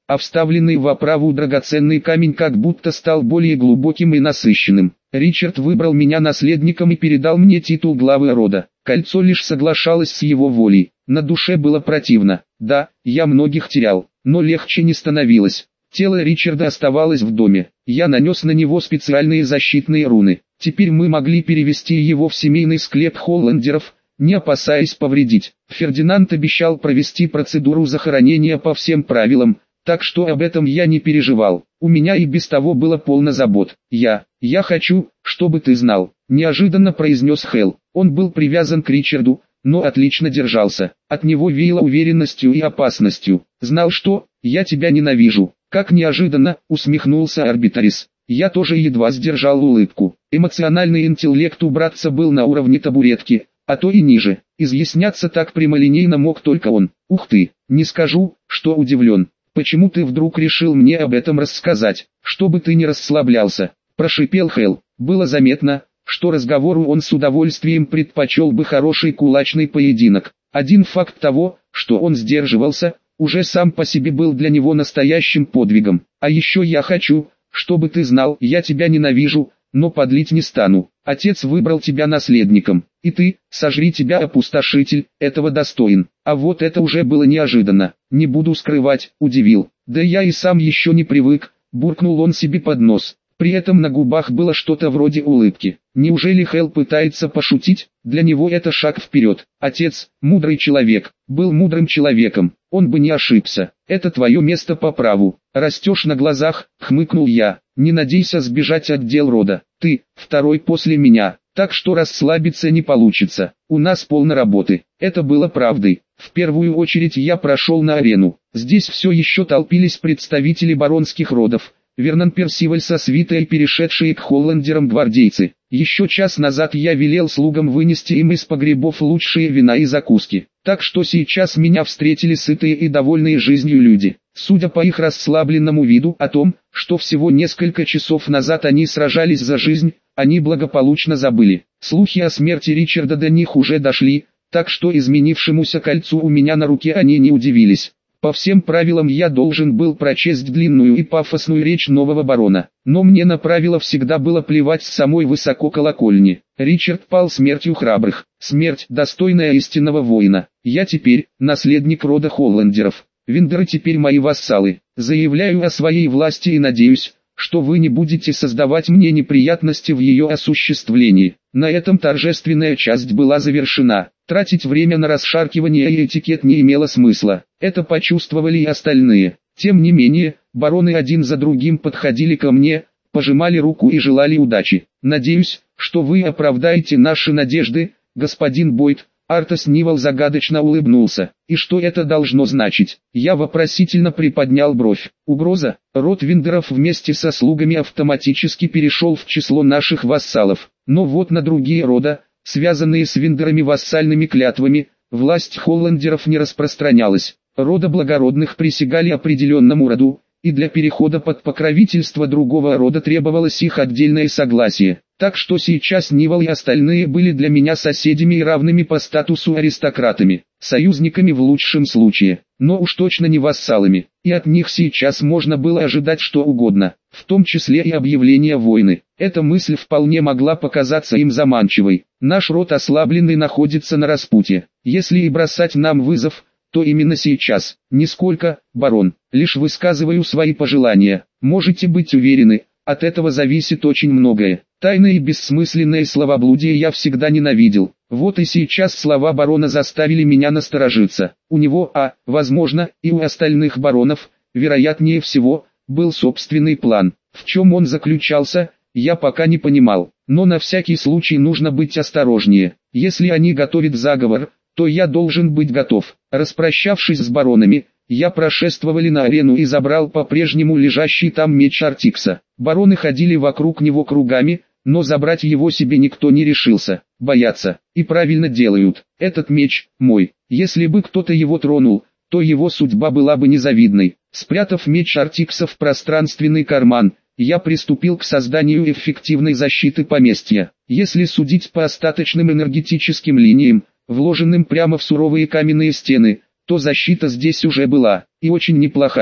а вставленный в оправу драгоценный камень как будто стал более глубоким и насыщенным. Ричард выбрал меня наследником и передал мне титул главы рода. Кольцо лишь соглашалось с его волей. На душе было противно. Да, я многих терял, но легче не становилось. Тело Ричарда оставалось в доме. Я нанес на него специальные защитные руны. Теперь мы могли перевести его в семейный склеп Холландеров, не опасаясь повредить. Фердинанд обещал провести процедуру захоронения по всем правилам, так что об этом я не переживал. У меня и без того было полно забот. Я хочу, чтобы ты знал, неожиданно произнес Хэл. Он был привязан к Ричарду, но отлично держался. От него веяло уверенностью и опасностью. Знал что, я тебя ненавижу. Как неожиданно, усмехнулся Арбитрис. Я тоже едва сдержал улыбку. Эмоциональный интеллект у братца был на уровне табуретки, а то и ниже. Изъясняться так прямолинейно мог только он. Ух ты, не скажу, что удивлен. Почему ты вдруг решил мне об этом рассказать, чтобы ты не расслаблялся? Прошипел Хэл. Было заметно, что разговору он с удовольствием предпочел бы хороший кулачный поединок. Один факт того, что он сдерживался, уже сам по себе был для него настоящим подвигом. А еще я хочу, чтобы ты знал, я тебя ненавижу, но подлить не стану. Отец выбрал тебя наследником, и ты, сожри тебя опустошитель, этого достоин. А вот это уже было неожиданно, не буду скрывать, удивил. Да я и сам еще не привык, буркнул он себе под нос. При этом на губах было что-то вроде улыбки. Неужели Хэл пытается пошутить? Для него это шаг вперед. Отец, мудрый человек, был мудрым человеком, он бы не ошибся. Это твое место по праву. Растешь на глазах, хмыкнул я. Не надейся сбежать от дел рода. Ты, второй после меня, так что расслабиться не получится. У нас полно работы. Это было правдой. В первую очередь я прошел на арену. Здесь все еще толпились представители баронских родов. Вернон Персиваль со свитой, перешедшие к Холландерам гвардейцы. Еще час назад я велел слугам вынести им из погребов лучшие вина и закуски. Так что сейчас меня встретили сытые и довольные жизнью люди. Судя по их расслабленному виду о том, что всего несколько часов назад они сражались за жизнь, они благополучно забыли. Слухи о смерти Ричарда до них уже дошли, так что изменившемуся кольцу у меня на руке они не удивились. По всем правилам я должен был прочесть длинную и пафосную речь нового барона, но мне на правила всегда было плевать с самой высоко колокольни. Ричард пал смертью храбрых, смерть, достойная истинного воина. Я теперь наследник рода Холландеров. Виндеры теперь мои вассалы. Заявляю о своей власти и надеюсь, что вы не будете создавать мне неприятности в ее осуществлении. На этом торжественная часть была завершена. Тратить время на расшаркивание и этикет не имело смысла. Это почувствовали и остальные. Тем не менее, бароны один за другим подходили ко мне, пожимали руку и желали удачи. Надеюсь, что вы оправдаете наши надежды, господин Бойд. Артас Нивал загадочно улыбнулся. И что это должно значить? Я вопросительно приподнял бровь. Угроза? Род Виндеров вместе со слугами автоматически перешел в число наших вассалов. Но вот на другие рода, связанные с Виндерами вассальными клятвами, власть Холландеров не распространялась. Рода благородных присягали определенному роду, и для перехода под покровительство другого рода требовалось их отдельное согласие. Так что сейчас Нивал и остальные были для меня соседями и равными по статусу аристократами, союзниками в лучшем случае, но уж точно не вассалами, и от них сейчас можно было ожидать что угодно, в том числе и объявление войны. Эта мысль вполне могла показаться им заманчивой. Наш род ослабленный находится на распутье, если и бросать нам вызов, то именно сейчас. Нисколько, барон, лишь высказываю свои пожелания, можете быть уверены. От этого зависит очень многое. Тайное и бессмысленное словоблудие я всегда ненавидел. Вот и сейчас слова барона заставили меня насторожиться. У него, возможно, и у остальных баронов, вероятнее всего, был собственный план. В чем он заключался, я пока не понимал. Но на всякий случай нужно быть осторожнее. Если они готовят заговор, то я должен быть готов. Распрощавшись с баронами, я прошествовали на арену и забрал по-прежнему лежащий там меч Артикса. Бароны ходили вокруг него кругами, но забрать его себе никто не решился. Боятся, и правильно делают. Этот меч мой. Если бы кто-то его тронул, то его судьба была бы незавидной. Спрятав меч Артикса в пространственный карман, я приступил к созданию эффективной защиты поместья. Если судить по остаточным энергетическим линиям, вложенным прямо в суровые каменные стены, то защита здесь уже была, и очень неплохая.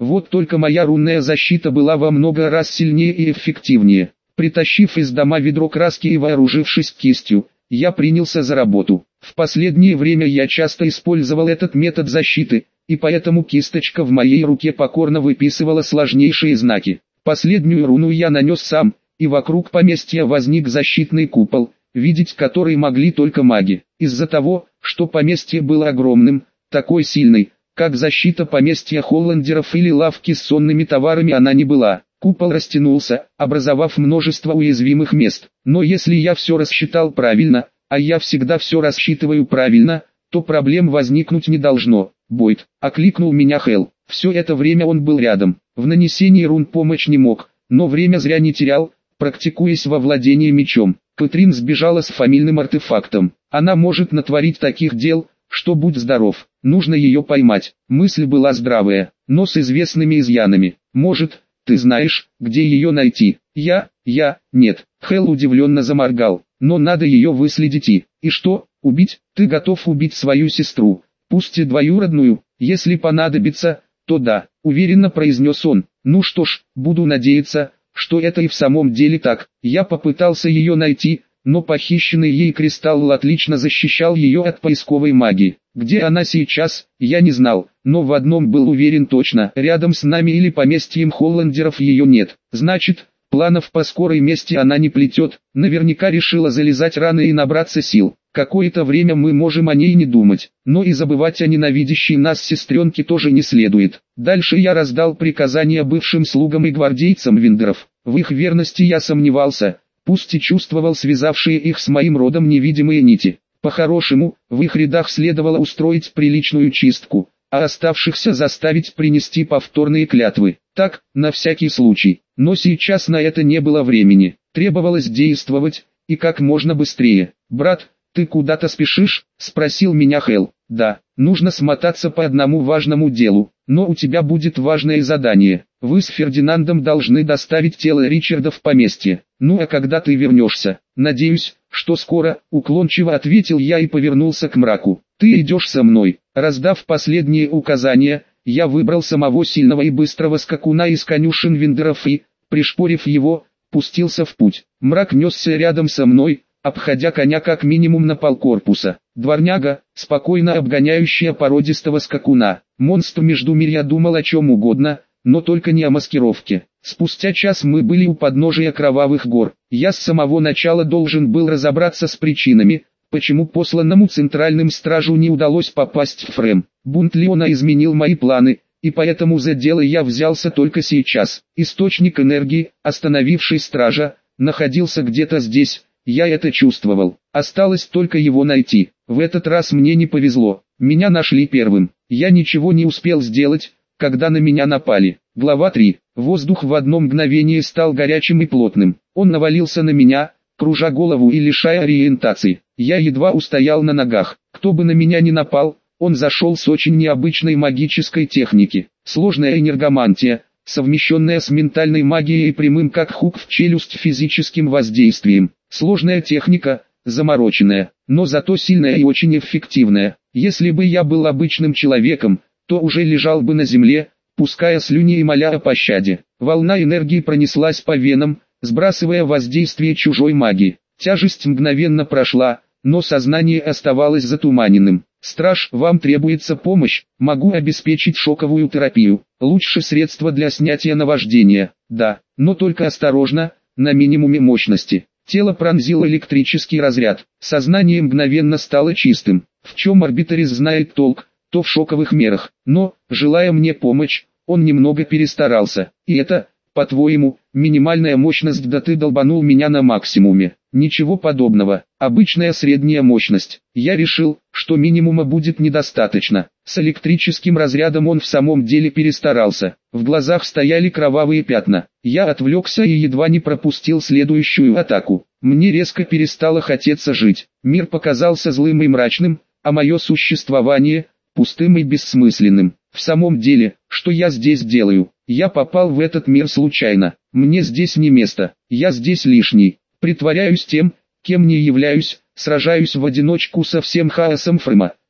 Вот только моя рунная защита была во много раз сильнее и эффективнее. Притащив из дома ведро краски и вооружившись кистью, я принялся за работу. В последнее время я часто использовал этот метод защиты, и поэтому кисточка в моей руке покорно выписывала сложнейшие знаки. Последнюю руну я нанес сам, и вокруг поместья возник защитный купол, видеть который могли только маги. Из-за того, что поместье было огромным, такой сильной, как защита поместья Холландеров или лавки с сонными товарами она не была. Купол растянулся, образовав множество уязвимых мест. Но если я все рассчитал правильно, а я всегда все рассчитываю правильно, то проблем возникнуть не должно. Бойд, окликнул меня Хэл. Все это время он был рядом. В нанесении рун помочь не мог, но время зря не терял, практикуясь во владении мечом. Кэтрин сбежала с фамильным артефактом. Она может натворить таких дел, что будь здоров. Нужно ее поймать. Мысль была здравая, но с известными изъянами. Может, ты знаешь, где ее найти? Нет. Хэл удивленно заморгал. Но надо ее выследить и что, убить? Ты готов убить свою сестру, пусть и двоюродную, если понадобится, то да, уверенно произнес он. Ну что ж, буду надеяться, что это и в самом деле так. Я попытался ее найти, но похищенный ей кристалл отлично защищал ее от поисковой магии. Где она сейчас, я не знал, но в одном был уверен точно: рядом с нами или поместьем Холландеров ее нет. Значит, планов по скорой мести она не плетет, наверняка решила залезать рано и набраться сил. Какое-то время мы можем о ней не думать, но и забывать о ненавидящей нас сестренке тоже не следует. Дальше я раздал приказания бывшим слугам и гвардейцам Виндеров. В их верности я сомневался, пусть и чувствовал связавшие их с моим родом невидимые нити. По-хорошему, в их рядах следовало устроить приличную чистку, а оставшихся заставить принести повторные клятвы. Так, на всякий случай. Но сейчас на это не было времени. Требовалось действовать, и как можно быстрее. «Брат, ты куда-то спешишь?» – спросил меня Хэл. «Да, нужно смотаться по одному важному делу, но у тебя будет важное задание. Вы с Фердинандом должны доставить тело Ричарда в поместье. Ну а когда ты вернешься? Надеюсь, что скоро», – уклончиво ответил я и повернулся к мраку. «Ты идешь со мной». Раздав последние указания, я выбрал самого сильного и быстрого скакуна из конюшен Виндеров и, пришпорив его, пустился в путь. Мрак несся рядом со мной, обходя коня как минимум на полкорпуса. Дворняга, спокойно обгоняющая породистого скакуна. Монстр Междумирья думал о чем угодно, но только не о маскировке. Спустя час мы были у подножия Кровавых гор. Я с самого начала должен был разобраться с причинами, почему посланному центральным стражу не удалось попасть в Фрем. Бунт Леона изменил мои планы, и поэтому за дело я взялся только сейчас. Источник энергии, остановивший стража, находился где-то здесь. Я это чувствовал. Осталось только его найти. В этот раз мне не повезло. Меня нашли первым. Я ничего не успел сделать, когда на меня напали. Глава 3. Воздух в одно мгновение стал горячим и плотным. Он навалился на меня, кружа голову и лишая ориентации. Я едва устоял на ногах. Кто бы на меня ни напал, он зашел с очень необычной магической техники. Сложная энергомантия, совмещенная с ментальной магией и прямым как хук в челюсть физическим воздействием. Сложная техника, замороченная, но зато сильная и очень эффективная. Если бы я был обычным человеком, то уже лежал бы на земле, пуская слюни и моля о пощаде. Волна энергии пронеслась по венам, сбрасывая воздействие чужой магии. Тяжесть мгновенно прошла, но сознание оставалось затуманенным. «Страж, вам требуется помощь, могу обеспечить шоковую терапию. Лучше средство для снятия наваждения. Да, но только осторожно, на минимуме мощности». Тело пронзил электрический разряд. Сознание мгновенно стало чистым. В чем арбитрис знает толк, то в шоковых мерах. Но, желая мне помочь, он немного перестарался. И это, по-твоему, минимальная мощность, да ты долбанул меня на максимуме. Ничего подобного. Обычная средняя мощность. Я решил, что минимума будет недостаточно. С электрическим разрядом он в самом деле перестарался. В глазах стояли кровавые пятна. Я отвлекся и едва не пропустил следующую атаку. Мне резко перестало хотеться жить. Мир показался злым и мрачным, а мое существование – пустым и бессмысленным. В самом деле, что я здесь делаю? Я попал в этот мир случайно. Мне здесь не место. Я здесь лишний. Притворяюсь тем, кем не являюсь, сражаюсь в одиночку со всем хаосом Фрема.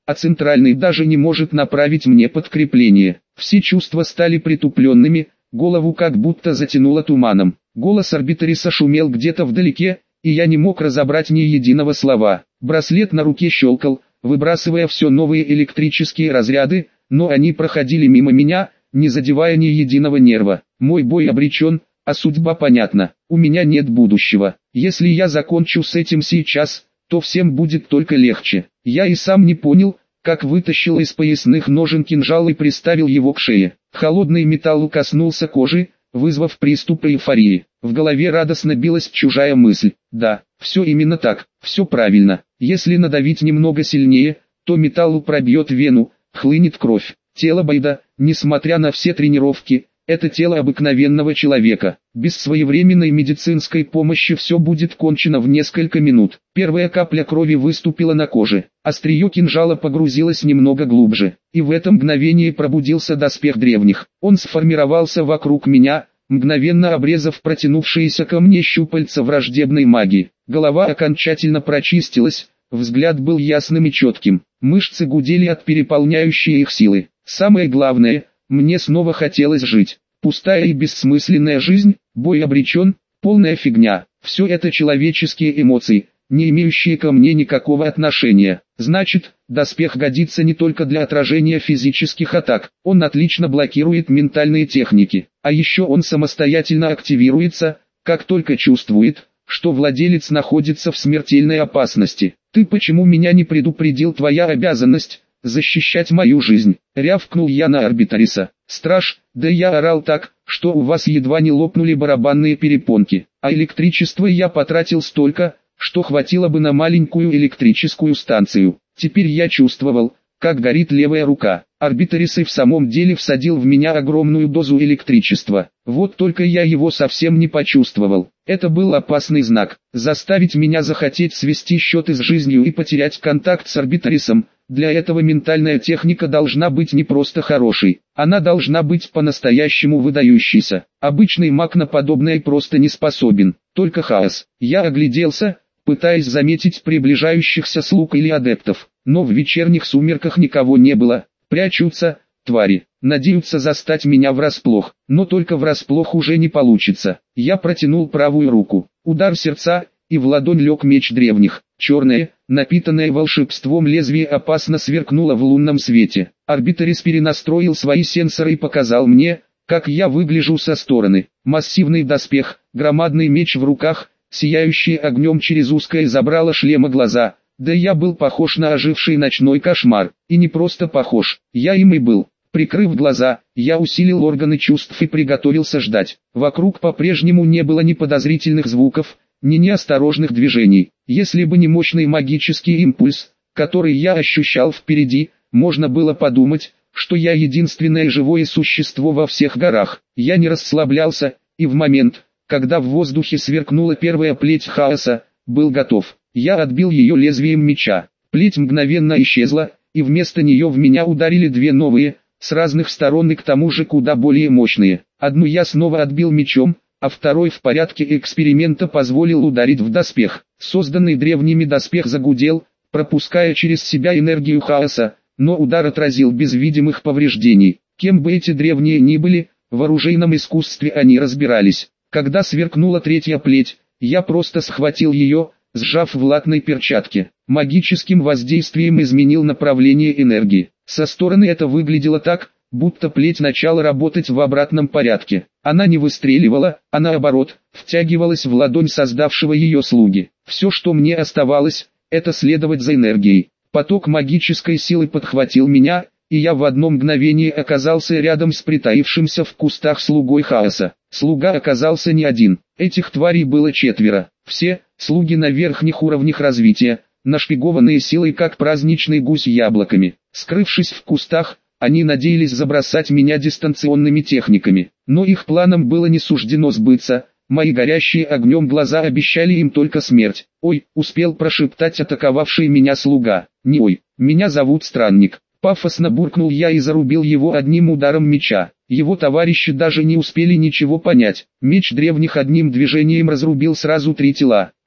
а центральный даже не может направить мне подкрепление. Все чувства стали притупленными, голову как будто затянуло туманом. Голос Арбитариса шумел где-то вдалеке, и я не мог разобрать ни единого слова. Браслет на руке щелкал, выбрасывая все новые электрические разряды, но они проходили мимо меня, не задевая ни единого нерва. Мой бой обречен, а судьба понятна. У меня нет будущего. Если я закончу с этим сейчас, то всем будет только легче. Я и сам не понял, как вытащил из поясных ножен кинжал и приставил его к шее. Холодный металл коснулся кожи, вызвав приступ эйфории. В голове радостно билась чужая мысль. Да, все именно так, все правильно. Если надавить немного сильнее, то металл пробьет вену, хлынет кровь. Тело Бойда, несмотря на все тренировки, это тело обыкновенного человека. Без своевременной медицинской помощи все будет кончено в несколько минут. Первая капля крови выступила на коже. Острие кинжала погрузилось немного глубже. И в это мгновение пробудился доспех древних. Он сформировался вокруг меня, мгновенно обрезав протянувшиеся ко мне щупальца враждебной магии. Голова окончательно прочистилась, взгляд был ясным и четким. Мышцы гудели от переполняющей их силы. Самое главное, мне снова хотелось жить. Пустая и бессмысленная жизнь, бой обречен, полная фигня. Все это человеческие эмоции, не имеющие ко мне никакого отношения. Значит, доспех годится не только для отражения физических атак. Он отлично блокирует ментальные техники. А еще он самостоятельно активируется, как только чувствует, что владелец находится в смертельной опасности. «Ты почему меня не предупредил? Твоя обязанность защищать мою жизнь», — рявкнул я на Арбитариса. «Страж, да я орал так, что у вас едва не лопнули барабанные перепонки, а электричество я потратил столько, что хватило бы на маленькую электрическую станцию. Теперь я чувствовал, как горит левая рука. Арбитарис и в самом деле всадил в меня огромную дозу электричества. Вот только я его совсем не почувствовал. Это был опасный знак. Заставить меня захотеть свести счеты с жизнью и потерять контакт с Арбитарисом. Для этого ментальная техника должна быть не просто хорошей. Она должна быть по-настоящему выдающейся. Обычный маг на подобное просто не способен. Только хаос. Я огляделся, пытаясь заметить приближающихся слуг или адептов. Но в вечерних сумерках никого не было. Прячутся, твари, надеются застать меня врасплох, но только врасплох уже не получится. Я протянул правую руку, удар сердца, и в ладонь лег меч древних. Черное, напитанное волшебством лезвие опасно сверкнуло в лунном свете. Арбитарис перенастроил свои сенсоры и показал мне, как я выгляжу со стороны. Массивный доспех, громадный меч в руках, сияющие огнем через узкое забрало шлема глаза. Да я был похож на оживший ночной кошмар. И не просто похож, я им и был. Прикрыв глаза, я усилил органы чувств и приготовился ждать. Вокруг по-прежнему не было ни подозрительных звуков, ни неосторожных движений. Если бы не мощный магический импульс, который я ощущал впереди, можно было подумать, что я единственное живое существо во всех горах. Я не расслаблялся, и в момент, когда в воздухе сверкнула первая плеть хаоса, был готов. Я отбил ее лезвием меча. Плеть мгновенно исчезла, и вместо нее в меня ударили две новые, с разных сторон и к тому же куда более мощные. Одну я снова отбил мечом, а второй в порядке эксперимента позволил ударить в доспех. Созданный древними доспех загудел, пропуская через себя энергию хаоса, но удар отразил без видимых повреждений. Кем бы эти древние ни были, в оружейном искусстве они разбирались. Когда сверкнула третья плеть, я просто схватил ее, сжав в латной перчатке. Магическим воздействием изменил направление энергии. Со стороны это выглядело так, будто плеть начала работать в обратном порядке. Она не выстреливала, а наоборот, втягивалась в ладонь создавшего ее слуги. Все, что мне оставалось, это следовать за энергией. Поток магической силы подхватил меня, и я в одно мгновение оказался рядом с притаившимся в кустах слугой хаоса. Слуга оказался не один, этих тварей было четверо. Все, слуги на верхних уровнях развития, нашпигованные силой как праздничный гусь яблоками. Скрывшись в кустах, они надеялись забросать меня дистанционными техниками. Но их планам было не суждено сбыться, мои горящие огнем глаза обещали им только смерть. «Ой», — успел прошептать атаковавший меня слуга. «Не ой, меня зовут Странник». Пафосно буркнул я и зарубил его одним ударом меча. Его товарищи даже не успели ничего понять. Меч древних одним движением разрубил сразу три тела.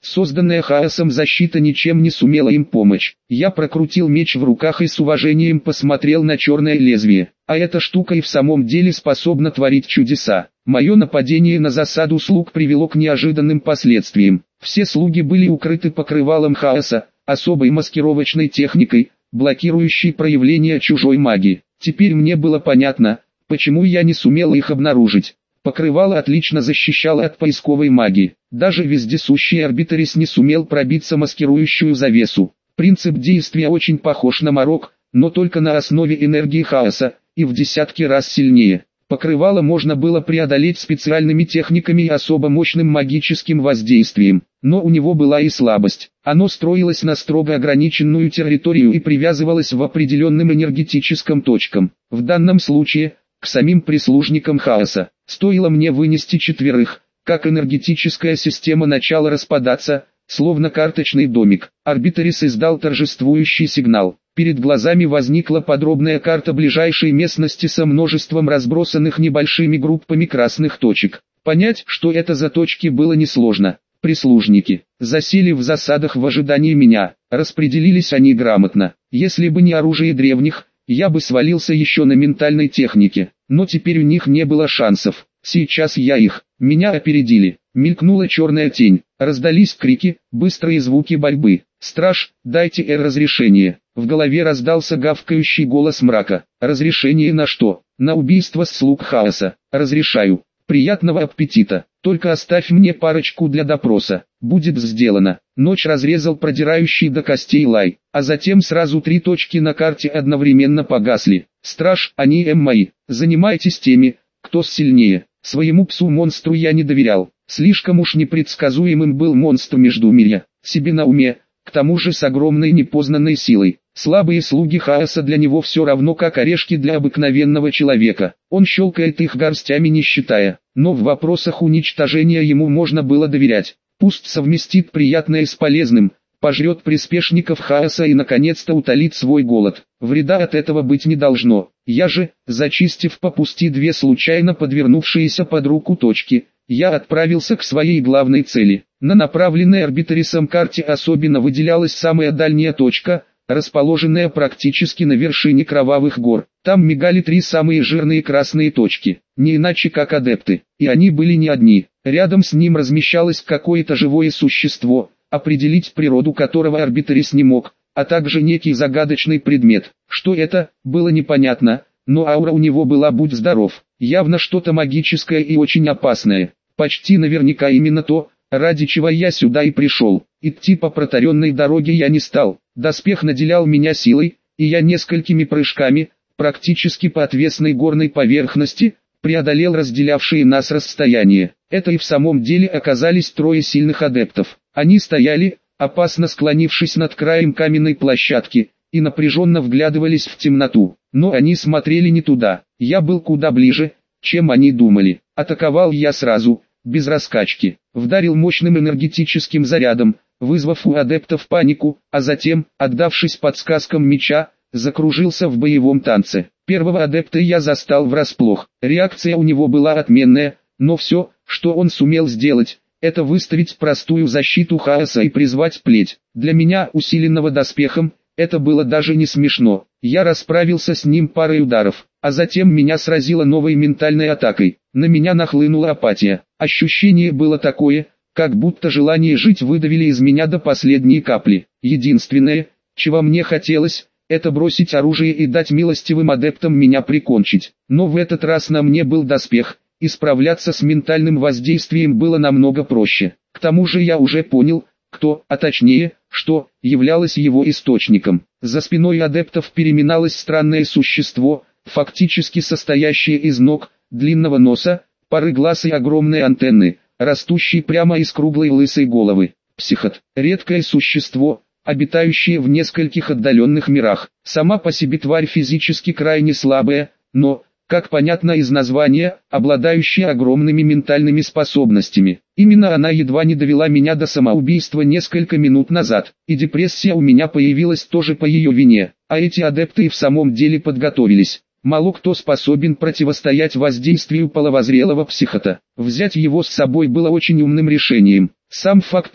Созданная хаосом защита ничем не сумела им помочь. Я прокрутил меч в руках и с уважением посмотрел на черное лезвие. А эта штука и в самом деле способна творить чудеса. Мое нападение на засаду слуг привело к неожиданным последствиям. Все слуги были укрыты покрывалом хаоса, особой маскировочной техникой, блокирующей проявление чужой магии. Теперь мне было понятно, почему я не сумел их обнаружить. Покрывало отлично защищало от поисковой магии. Даже вездесущий Арбитрис не сумел пробиться маскирующую завесу. Принцип действия очень похож на Марок, но только на основе энергии хаоса, и в десятки раз сильнее. Покрывало можно было преодолеть специальными техниками и особо мощным магическим воздействием. Но у него была и слабость. Оно строилось на строго ограниченную территорию и привязывалось в определенным энергетическом точкам. В данном случае, к самим прислужникам хаоса. Стоило мне вынести 4, как энергетическая система начала распадаться, словно карточный домик. Арбитрис издал торжествующий сигнал. Перед глазами возникла подробная карта ближайшей местности со множеством разбросанных небольшими группами красных точек. Понять, что это за точки, было несложно. Прислужники засели в засадах в ожидании меня. Распределились они грамотно. Если бы не оружие древних, я бы свалился еще на ментальной технике. Но теперь у них не было шансов. Сейчас меня опередили. Мелькнула черная тень. Раздались крики, быстрые звуки борьбы. «Страж, дайте разрешение». В голове раздался гавкающий голос мрака. «Разрешение на что?» «На убийство слуг хаоса. Разрешаю. Приятного аппетита. Только оставь мне парочку для допроса. Будет сделано». Ночь разрезал продирающий до костей лай, а затем сразу 3 точки на карте одновременно погасли. «Страж, они мои. Занимайтесь теми, кто сильнее». Своему псу-монстру я не доверял. Слишком уж непредсказуемым был монстр Междумирья. Себе на уме, к тому же с огромной непознанной силой. Слабые слуги хаоса для него все равно как орешки для обыкновенного человека. Он щелкает их горстями не считая, но в вопросах уничтожения ему можно было доверять. Пусть совместит приятное с полезным, пожрет приспешников хаоса и наконец-то утолит свой голод. Вреда от этого быть не должно. Я же, зачистив по пути 2 случайно подвернувшиеся под руку точки, я отправился к своей главной цели. На направленной Арбитрисом карте особенно выделялась самая дальняя точка, расположенная практически на вершине Кровавых гор. Там мигали 3 самые жирные красные точки, не иначе как адепты. И они были не одни. Рядом с ним размещалось какое-то живое существо, определить природу которого Арбитрис не мог, а также некий загадочный предмет. Что это, было непонятно, но аура у него была будь здоров. Явно что-то магическое и очень опасное. Почти наверняка именно то, ради чего я сюда и пришел. Идти по протаренной дороге я не стал. Доспех наделял меня силой, и я несколькими прыжками, практически по отвесной горной поверхности, преодолел разделявшие нас расстояние. Это и в самом деле оказались 3 сильных адептов. Они стояли, опасно склонившись над краем каменной площадки, и напряженно вглядывались в темноту. Но они смотрели не туда. Я был куда ближе, чем они думали. Атаковал я сразу, без раскачки. Вдарил мощным энергетическим зарядом, вызвав у адептов панику, а затем, отдавшись подсказкам меча, закружился в боевом танце. Первого адепта я застал врасплох. Реакция у него была отменная, но все, что он сумел сделать, это выставить простую защиту хаоса и призвать плеть. Для меня, усиленного доспехом, это было даже не смешно. Я расправился с ним парой ударов, а затем меня сразило новой ментальной атакой. На меня нахлынула апатия. Ощущение было такое, как будто желание жить выдавили из меня до последней капли. Единственное, чего мне хотелось, это бросить оружие и дать милостивым адептам меня прикончить. Но в этот раз на мне был доспех, и справляться с ментальным воздействием было намного проще. К тому же я уже понял, кто, а точнее, что, являлось его источником. За спиной адептов переминалось странное существо, фактически состоящее из ног, длинного носа, пары глаз и огромной антенны, растущей прямо из круглой лысой головы. Психот – редкое существо, обитающее в нескольких отдаленных мирах. Сама по себе тварь физически крайне слабая, но, как понятно из названия, обладающая огромными ментальными способностями. Именно она едва не довела меня до самоубийства несколько минут назад, и депрессия у меня появилась тоже по ее вине. А эти адепты и в самом деле подготовились. Мало кто способен противостоять воздействию половозрелого психота. Взять его с собой было очень умным решением. Сам факт того,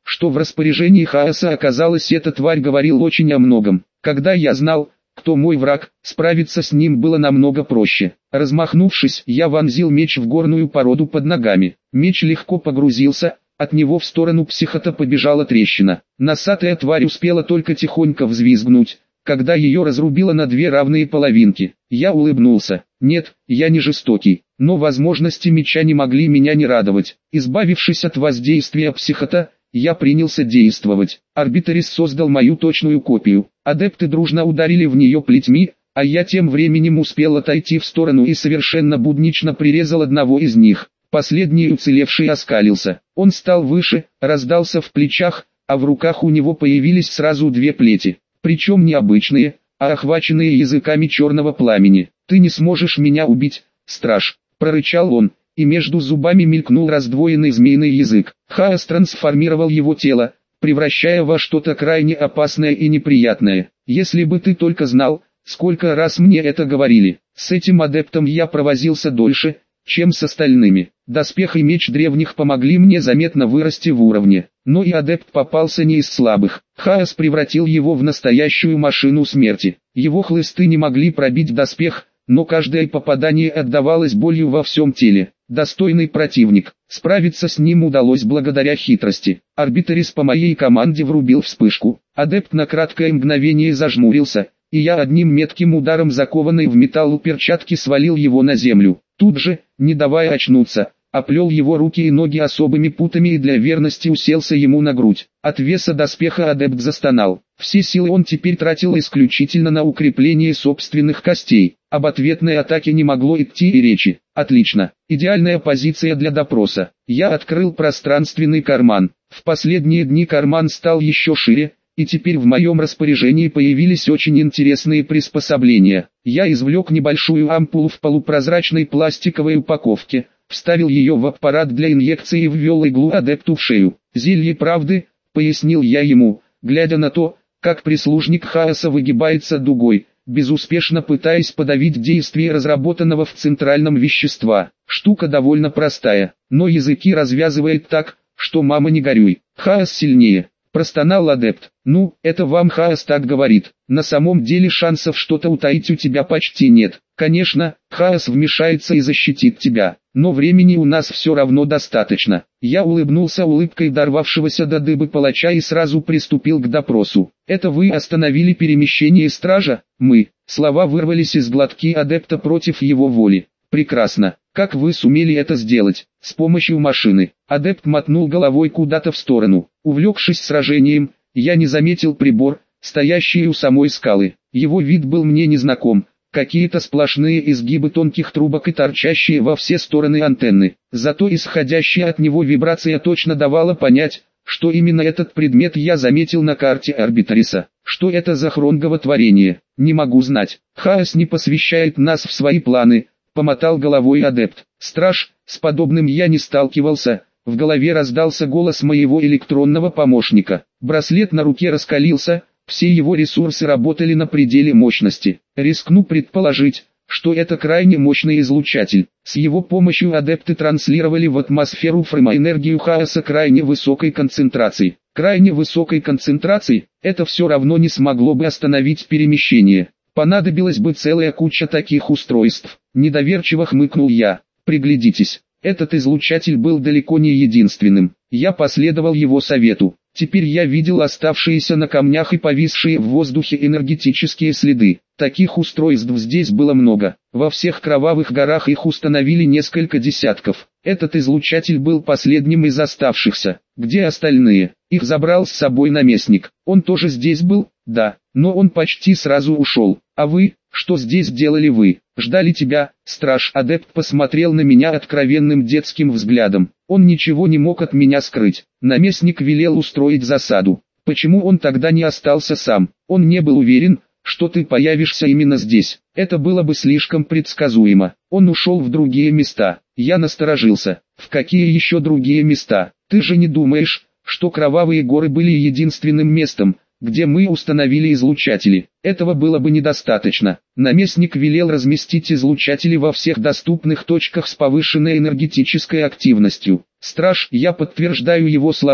что в распоряжении хаоса оказалась эта тварь, говорил очень о многом. Когда я знал, кто мой враг, справиться с ним было намного проще. Размахнувшись, я вонзил меч в горную породу под ногами. Меч легко погрузился, от него в сторону психота побежала трещина. Носатая тварь успела только тихонько взвизгнуть, когда ее разрубило на две равные половинки. Я улыбнулся. Нет, я не жестокий, но возможности меча не могли меня не радовать. Избавившись от воздействия психота, я принялся действовать. Арбитрис создал мою точную копию. Адепты дружно ударили в нее плетьми, а я тем временем успел отойти в сторону и совершенно буднично прирезал одного из них. Последний уцелевший оскалился. Он стал выше, раздался в плечах, а в руках у него появились сразу две плети. Причем не обычные, а охваченные языками черного пламени. «Ты не сможешь меня убить, страж», — прорычал он, и между зубами мелькнул раздвоенный змеиный язык. Хаос трансформировал его тело, превращая во что-то крайне опасное и неприятное. «Если бы ты только знал, сколько раз мне это говорили». С этим адептом я провозился дольше, чем с остальными. Доспех и меч древних помогли мне заметно вырасти в уровне, но и адепт попался не из слабых. Хаос превратил его в настоящую машину смерти. Его хлысты не могли пробить доспех, но каждое попадание отдавалось болью во всем теле. Достойный противник. Справиться с ним удалось благодаря хитрости. Арбитрис по моей команде врубил вспышку. Адепт на краткое мгновение зажмурился, и я одним метким ударом закованной в металл перчатки свалил его на землю. Тут же, не давая очнуться, оплел его руки и ноги особыми путами и для верности уселся ему на грудь. От веса доспеха адепт застонал. Все силы он теперь тратил исключительно на укрепление собственных костей. Об ответной атаке не могло идти и речи. Отлично, идеальная позиция для допроса. Я открыл пространственный карман. В последние дни карман стал еще шире, и теперь в моем распоряжении появились очень интересные приспособления. Я извлек небольшую ампулу в полупрозрачной пластиковой упаковке, вставил ее в аппарат для инъекции и ввел иглу адепту в шею. «Зелье правды», — пояснил я ему, глядя на то, как прислужник хаоса выгибается дугой, безуспешно пытаясь подавить действие разработанного в центральном вещества. Штука довольно простая, но языки развязывает так, что мама не горюй. Хаос сильнее. Простонал адепт. «Ну, это вам хаос так говорит. На самом деле шансов что-то утаить у тебя почти нет. Конечно, хаос вмешается и защитит тебя, но времени у нас все равно достаточно». Я улыбнулся улыбкой дорвавшегося до дыбы палача и сразу приступил к допросу. «Это вы остановили перемещение стража?» «Мы». Слова вырвались из глотки адепта против его воли. «Прекрасно. Как вы сумели это сделать?» «С помощью машины». Адепт мотнул головой куда-то в сторону. Увлекшись сражением, я не заметил прибор, стоящий у самой скалы. Его вид был мне незнаком. Какие-то сплошные изгибы тонких трубок и торчащие во все стороны антенны. Зато исходящая от него вибрация точно давала понять, что именно этот предмет я заметил на карте Арбитриса. Что это за хронгово творение, не могу знать. Хаос не посвящает нас в свои планы. Помотал головой адепт. «Страж, с подобным я не сталкивался». В голове раздался голос моего электронного помощника. Браслет на руке раскалился, все его ресурсы работали на пределе мощности. Рискну предположить, что это крайне мощный излучатель. С его помощью адепты транслировали в атмосферу фрейма-энергию хаоса крайне высокой концентрации. Крайне высокой концентрации, это все равно не смогло бы остановить перемещение. Понадобилась бы целая куча таких устройств. Недоверчиво хмыкнул я. Приглядитесь. Этот излучатель был далеко не единственным. Я последовал его совету. Теперь я видел оставшиеся на камнях и повисшие в воздухе энергетические следы. Таких устройств здесь было много. Во всех кровавых горах их установили несколько десятков. Этот излучатель был последним из оставшихся. Где остальные? Их забрал с собой наместник. Он тоже здесь был? Да, но он почти сразу ушел. А вы, что здесь делали вы? Ждали тебя, страж. Адепт посмотрел на меня откровенным детским взглядом. Он ничего не мог от меня скрыть. Наместник велел устроить засаду. Почему он тогда не остался сам? Он не был уверен, что ты появишься именно здесь. Это было бы слишком предсказуемо. Он ушел в другие места. Я насторожился. В какие еще другие места? Ты же не думаешь, что Кровавые горы были единственным местом, где мы установили излучатели? Этого было бы недостаточно. Наместник велел разместить излучатели во всех доступных точках с повышенной энергетической активностью. Страж, я подтверждаю его слова,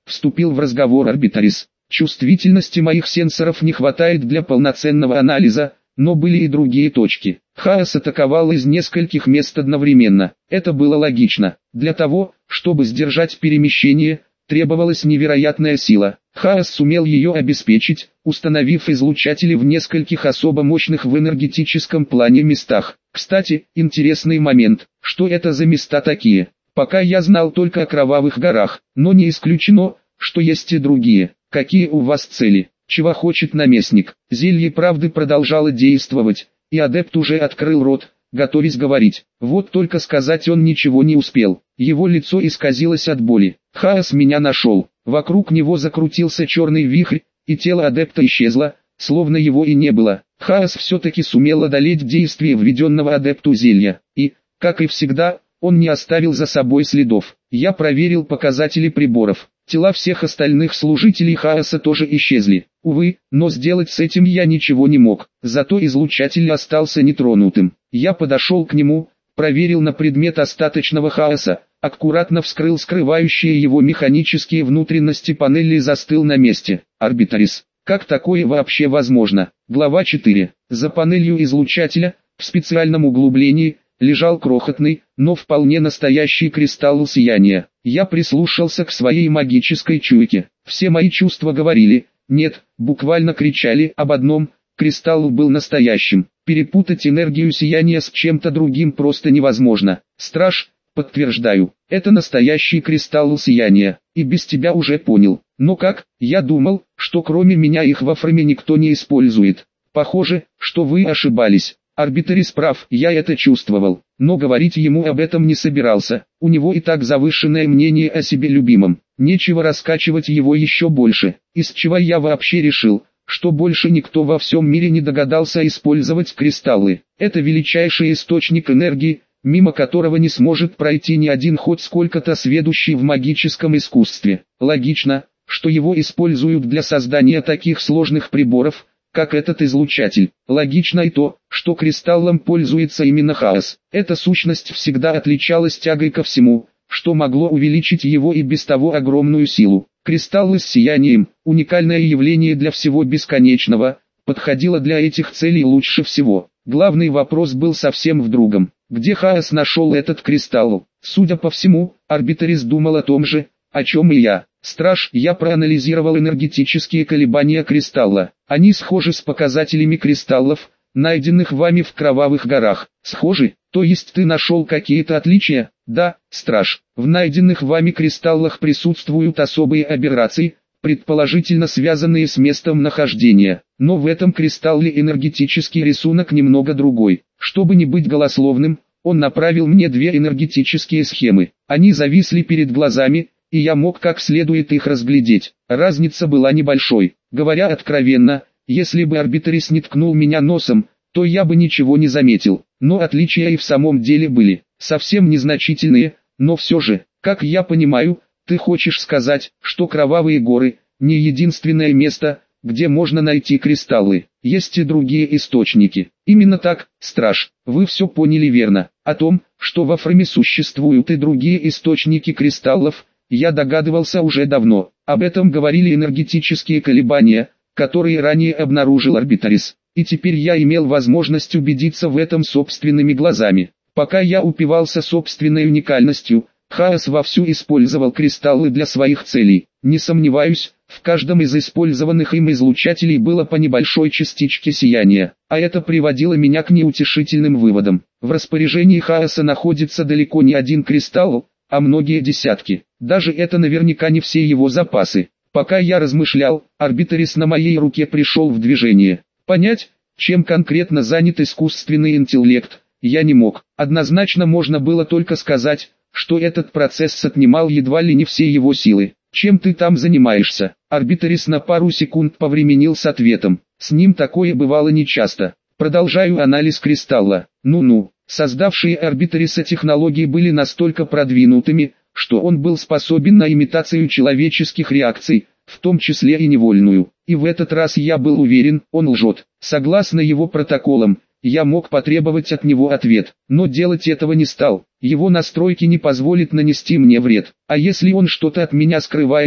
вступил в разговор Арбитрис. Чувствительности моих сенсоров не хватает для полноценного анализа, но были и другие точки. Хаос атаковал из нескольких мест одновременно. Это было логично. Для того, чтобы сдержать перемещение, требовалась невероятная сила. Хаос сумел ее обеспечить, установив излучатели в нескольких особо мощных в энергетическом плане местах. Кстати, интересный момент, что это за места такие? Пока я знал только о Кровавых горах, но не исключено, что есть и другие. Какие у вас цели? Чего хочет наместник? Зелье правды продолжало действовать, и адепт уже открыл рот, готовясь говорить. Вот только сказать он ничего не успел. Его лицо исказилось от боли. Хаос меня нашел. Вокруг него закрутился черный вихрь, и тело адепта исчезло, словно его и не было. Хаос все-таки сумел одолеть действие введенного адепту зелья. И, как и всегда, он не оставил за собой следов. Я проверил показатели приборов. Тела всех остальных служителей хаоса тоже исчезли. Увы, но сделать с этим я ничего не мог. Зато излучатель остался нетронутым. Я подошел к нему, проверил на предмет остаточного хаоса, аккуратно вскрыл скрывающие его механические внутренности панели и застыл на месте. Арбитрис. Как такое вообще возможно? Глава 4. За панелью излучателя, в специальном углублении, лежал крохотный, но вполне настоящий кристалл сияния. Я прислушался к своей магической чуйке. Все мои чувства говорили, нет, буквально кричали об одном, кристалл был настоящим. Перепутать энергию сияния с чем-то другим просто невозможно. Страж, подтверждаю, это настоящий кристалл сияния, и без тебя уже понял. Но как, я думал, что кроме меня их во фраме никто не использует. Похоже, что вы ошибались. Арбитрис прав, я это чувствовал, но говорить ему об этом не собирался. У него и так завышенное мнение о себе любимом. Нечего раскачивать его еще больше. Из чего я вообще решил, что больше никто во всем мире не догадался использовать кристаллы. Это величайший источник энергии, мимо которого не сможет пройти ни один хоть сколько-то сведущий в магическом искусстве. Логично, что его используют для создания таких сложных приборов, как этот излучатель. Логично и то, что кристаллом пользуется именно хаос. Эта сущность всегда отличалась тягой ко всему, что могло увеличить его и без того огромную силу. Кристаллы с сиянием, уникальное явление для всего бесконечного, подходило для этих целей лучше всего. Главный вопрос был совсем в другом. Где хаос нашел этот кристалл? Судя по всему, Арбитрис думал о том же, о чем и я. Страж, я проанализировал энергетические колебания кристалла. Они схожи с показателями кристаллов, найденных вами в Кровавых горах. Схожи? То есть ты нашел какие-то отличия? Да, страж. В найденных вами кристаллах присутствуют особые аберрации, предположительно связанные с местом нахождения. Но в этом кристалле энергетический рисунок немного другой. Чтобы не быть голословным, он направил мне две энергетические схемы. Они зависли перед глазами, и я мог как следует их разглядеть. Разница была небольшой. Говоря откровенно, если бы Арбитрис не ткнул меня носом, то я бы ничего не заметил. Но отличия и в самом деле были. Совсем незначительные, но все же, как я понимаю, ты хочешь сказать, что Кровавые горы – не единственное место, где можно найти кристаллы. Есть и другие источники. Именно так, страж, вы все поняли верно. О том, что во фраме существуют и другие источники кристаллов, я догадывался уже давно. Об этом говорили энергетические колебания, которые ранее обнаружил Арбитрис. И теперь я имел возможность убедиться в этом собственными глазами. Пока я упивался собственной уникальностью, хаос вовсю использовал кристаллы для своих целей. Не сомневаюсь, в каждом из использованных им излучателей было по небольшой частичке сияния, а это приводило меня к неутешительным выводам. В распоряжении хаоса находится далеко не один кристалл, а многие десятки. Даже это наверняка не все его запасы. Пока я размышлял, Арбитрис на моей руке пришел в движение. Понять, чем конкретно занят искусственный интеллект, я не мог. Однозначно можно было только сказать, что этот процесс отнимал едва ли не все его силы. «Чем ты там занимаешься?» Арбитрис на пару секунд повременил с ответом. С ним такое бывало нечасто. Продолжаю анализ кристалла. Ну-ну. Создавшие Арбитриса технологии были настолько продвинутыми, что он был способен на имитацию человеческих реакций, в том числе и невольную. И в этот раз я был уверен, он лжет. Согласно его протоколам, я мог потребовать от него ответ, но делать этого не стал. Его настройки не позволят нанести мне вред. А если он что-то от меня скрывает,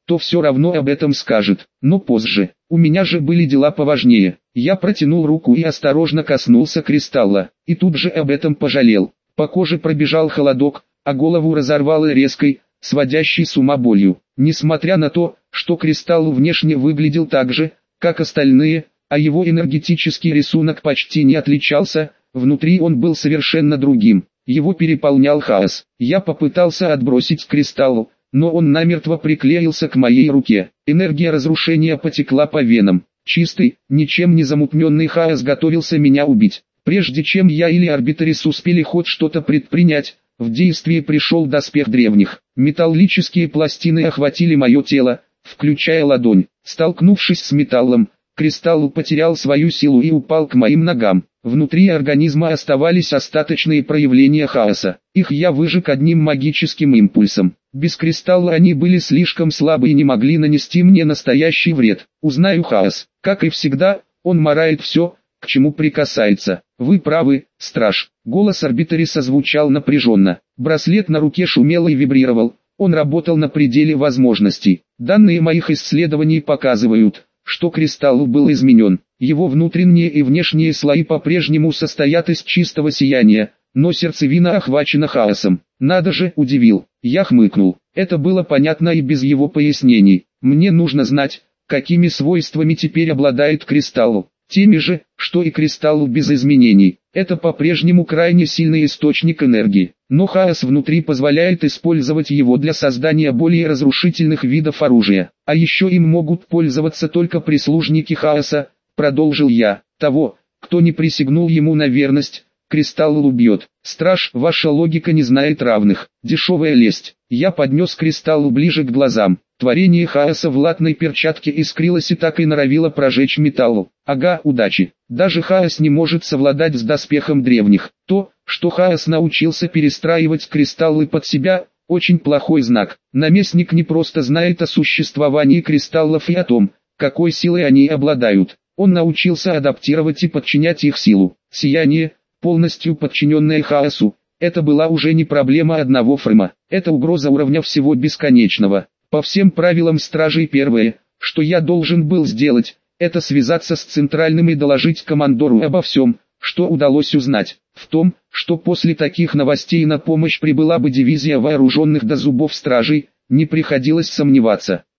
то все равно об этом скажет, но позже. У меня же были дела поважнее. Я протянул руку и осторожно коснулся кристалла, и тут же об этом пожалел. По коже пробежал холодок, а голову разорвало резкой, сводящей с ума болью. Несмотря на то, что кристалл внешне выглядел так же, как остальные, а его энергетический рисунок почти не отличался, внутри он был совершенно другим. Его переполнял хаос. Я попытался отбросить кристалл, но он намертво приклеился к моей руке. Энергия разрушения потекла по венам. Чистый, ничем не замутненный хаос готовился меня убить. Прежде чем я или Арбитрис успели хоть что-то предпринять, в действие пришел доспех древних. Металлические пластины охватили мое тело, включая ладонь. Столкнувшись с металлом, кристалл потерял свою силу и упал к моим ногам. Внутри организма оставались остаточные проявления хаоса. Их я выжег одним магическим импульсом. Без кристалла они были слишком слабы и не могли нанести мне настоящий вред. Узнаю хаос. Как и всегда, он марает все, к чему прикасается. Вы правы, страж. Голос Арбитриса звучал напряженно. Браслет на руке шумел и вибрировал. Он работал на пределе возможностей. Данные моих исследований показывают, что кристалл был изменен. Его внутренние и внешние слои по-прежнему состоят из чистого сияния, но сердцевина охвачена хаосом. Надо же, удивил. Я хмыкнул. Это было понятно и без его пояснений. Мне нужно знать, какими свойствами теперь обладает кристалл. Теми же, что и кристалл без изменений. Это по-прежнему крайне сильный источник энергии. Но хаос внутри позволяет использовать его для создания более разрушительных видов оружия. А еще им могут пользоваться только прислужники хаоса, продолжил я. Того, кто не присягнул ему на верность, кристалл убьет. Страж, ваша логика не знает равных. Дешевая лесть. Я поднес кристалл ближе к глазам. Творение хаоса в латной перчатке искрилось и так и норовило прожечь металл. Ага, удачи. Даже хаос не может совладать с доспехом древних. То, что хаос научился перестраивать кристаллы под себя, очень плохой знак. Наместник не просто знает о существовании кристаллов и о том, какой силой они обладают. Он научился адаптировать и подчинять их силу. Сияние, полностью подчиненное хаосу, это была уже не проблема одного фрейма. Это угроза уровня всего бесконечного. По всем правилам стражей первое, что я должен был сделать, это связаться с центральным и доложить командору обо всем, что удалось узнать. В том, что после таких новостей на помощь прибыла бы дивизия вооруженных до зубов стражей, не приходилось сомневаться.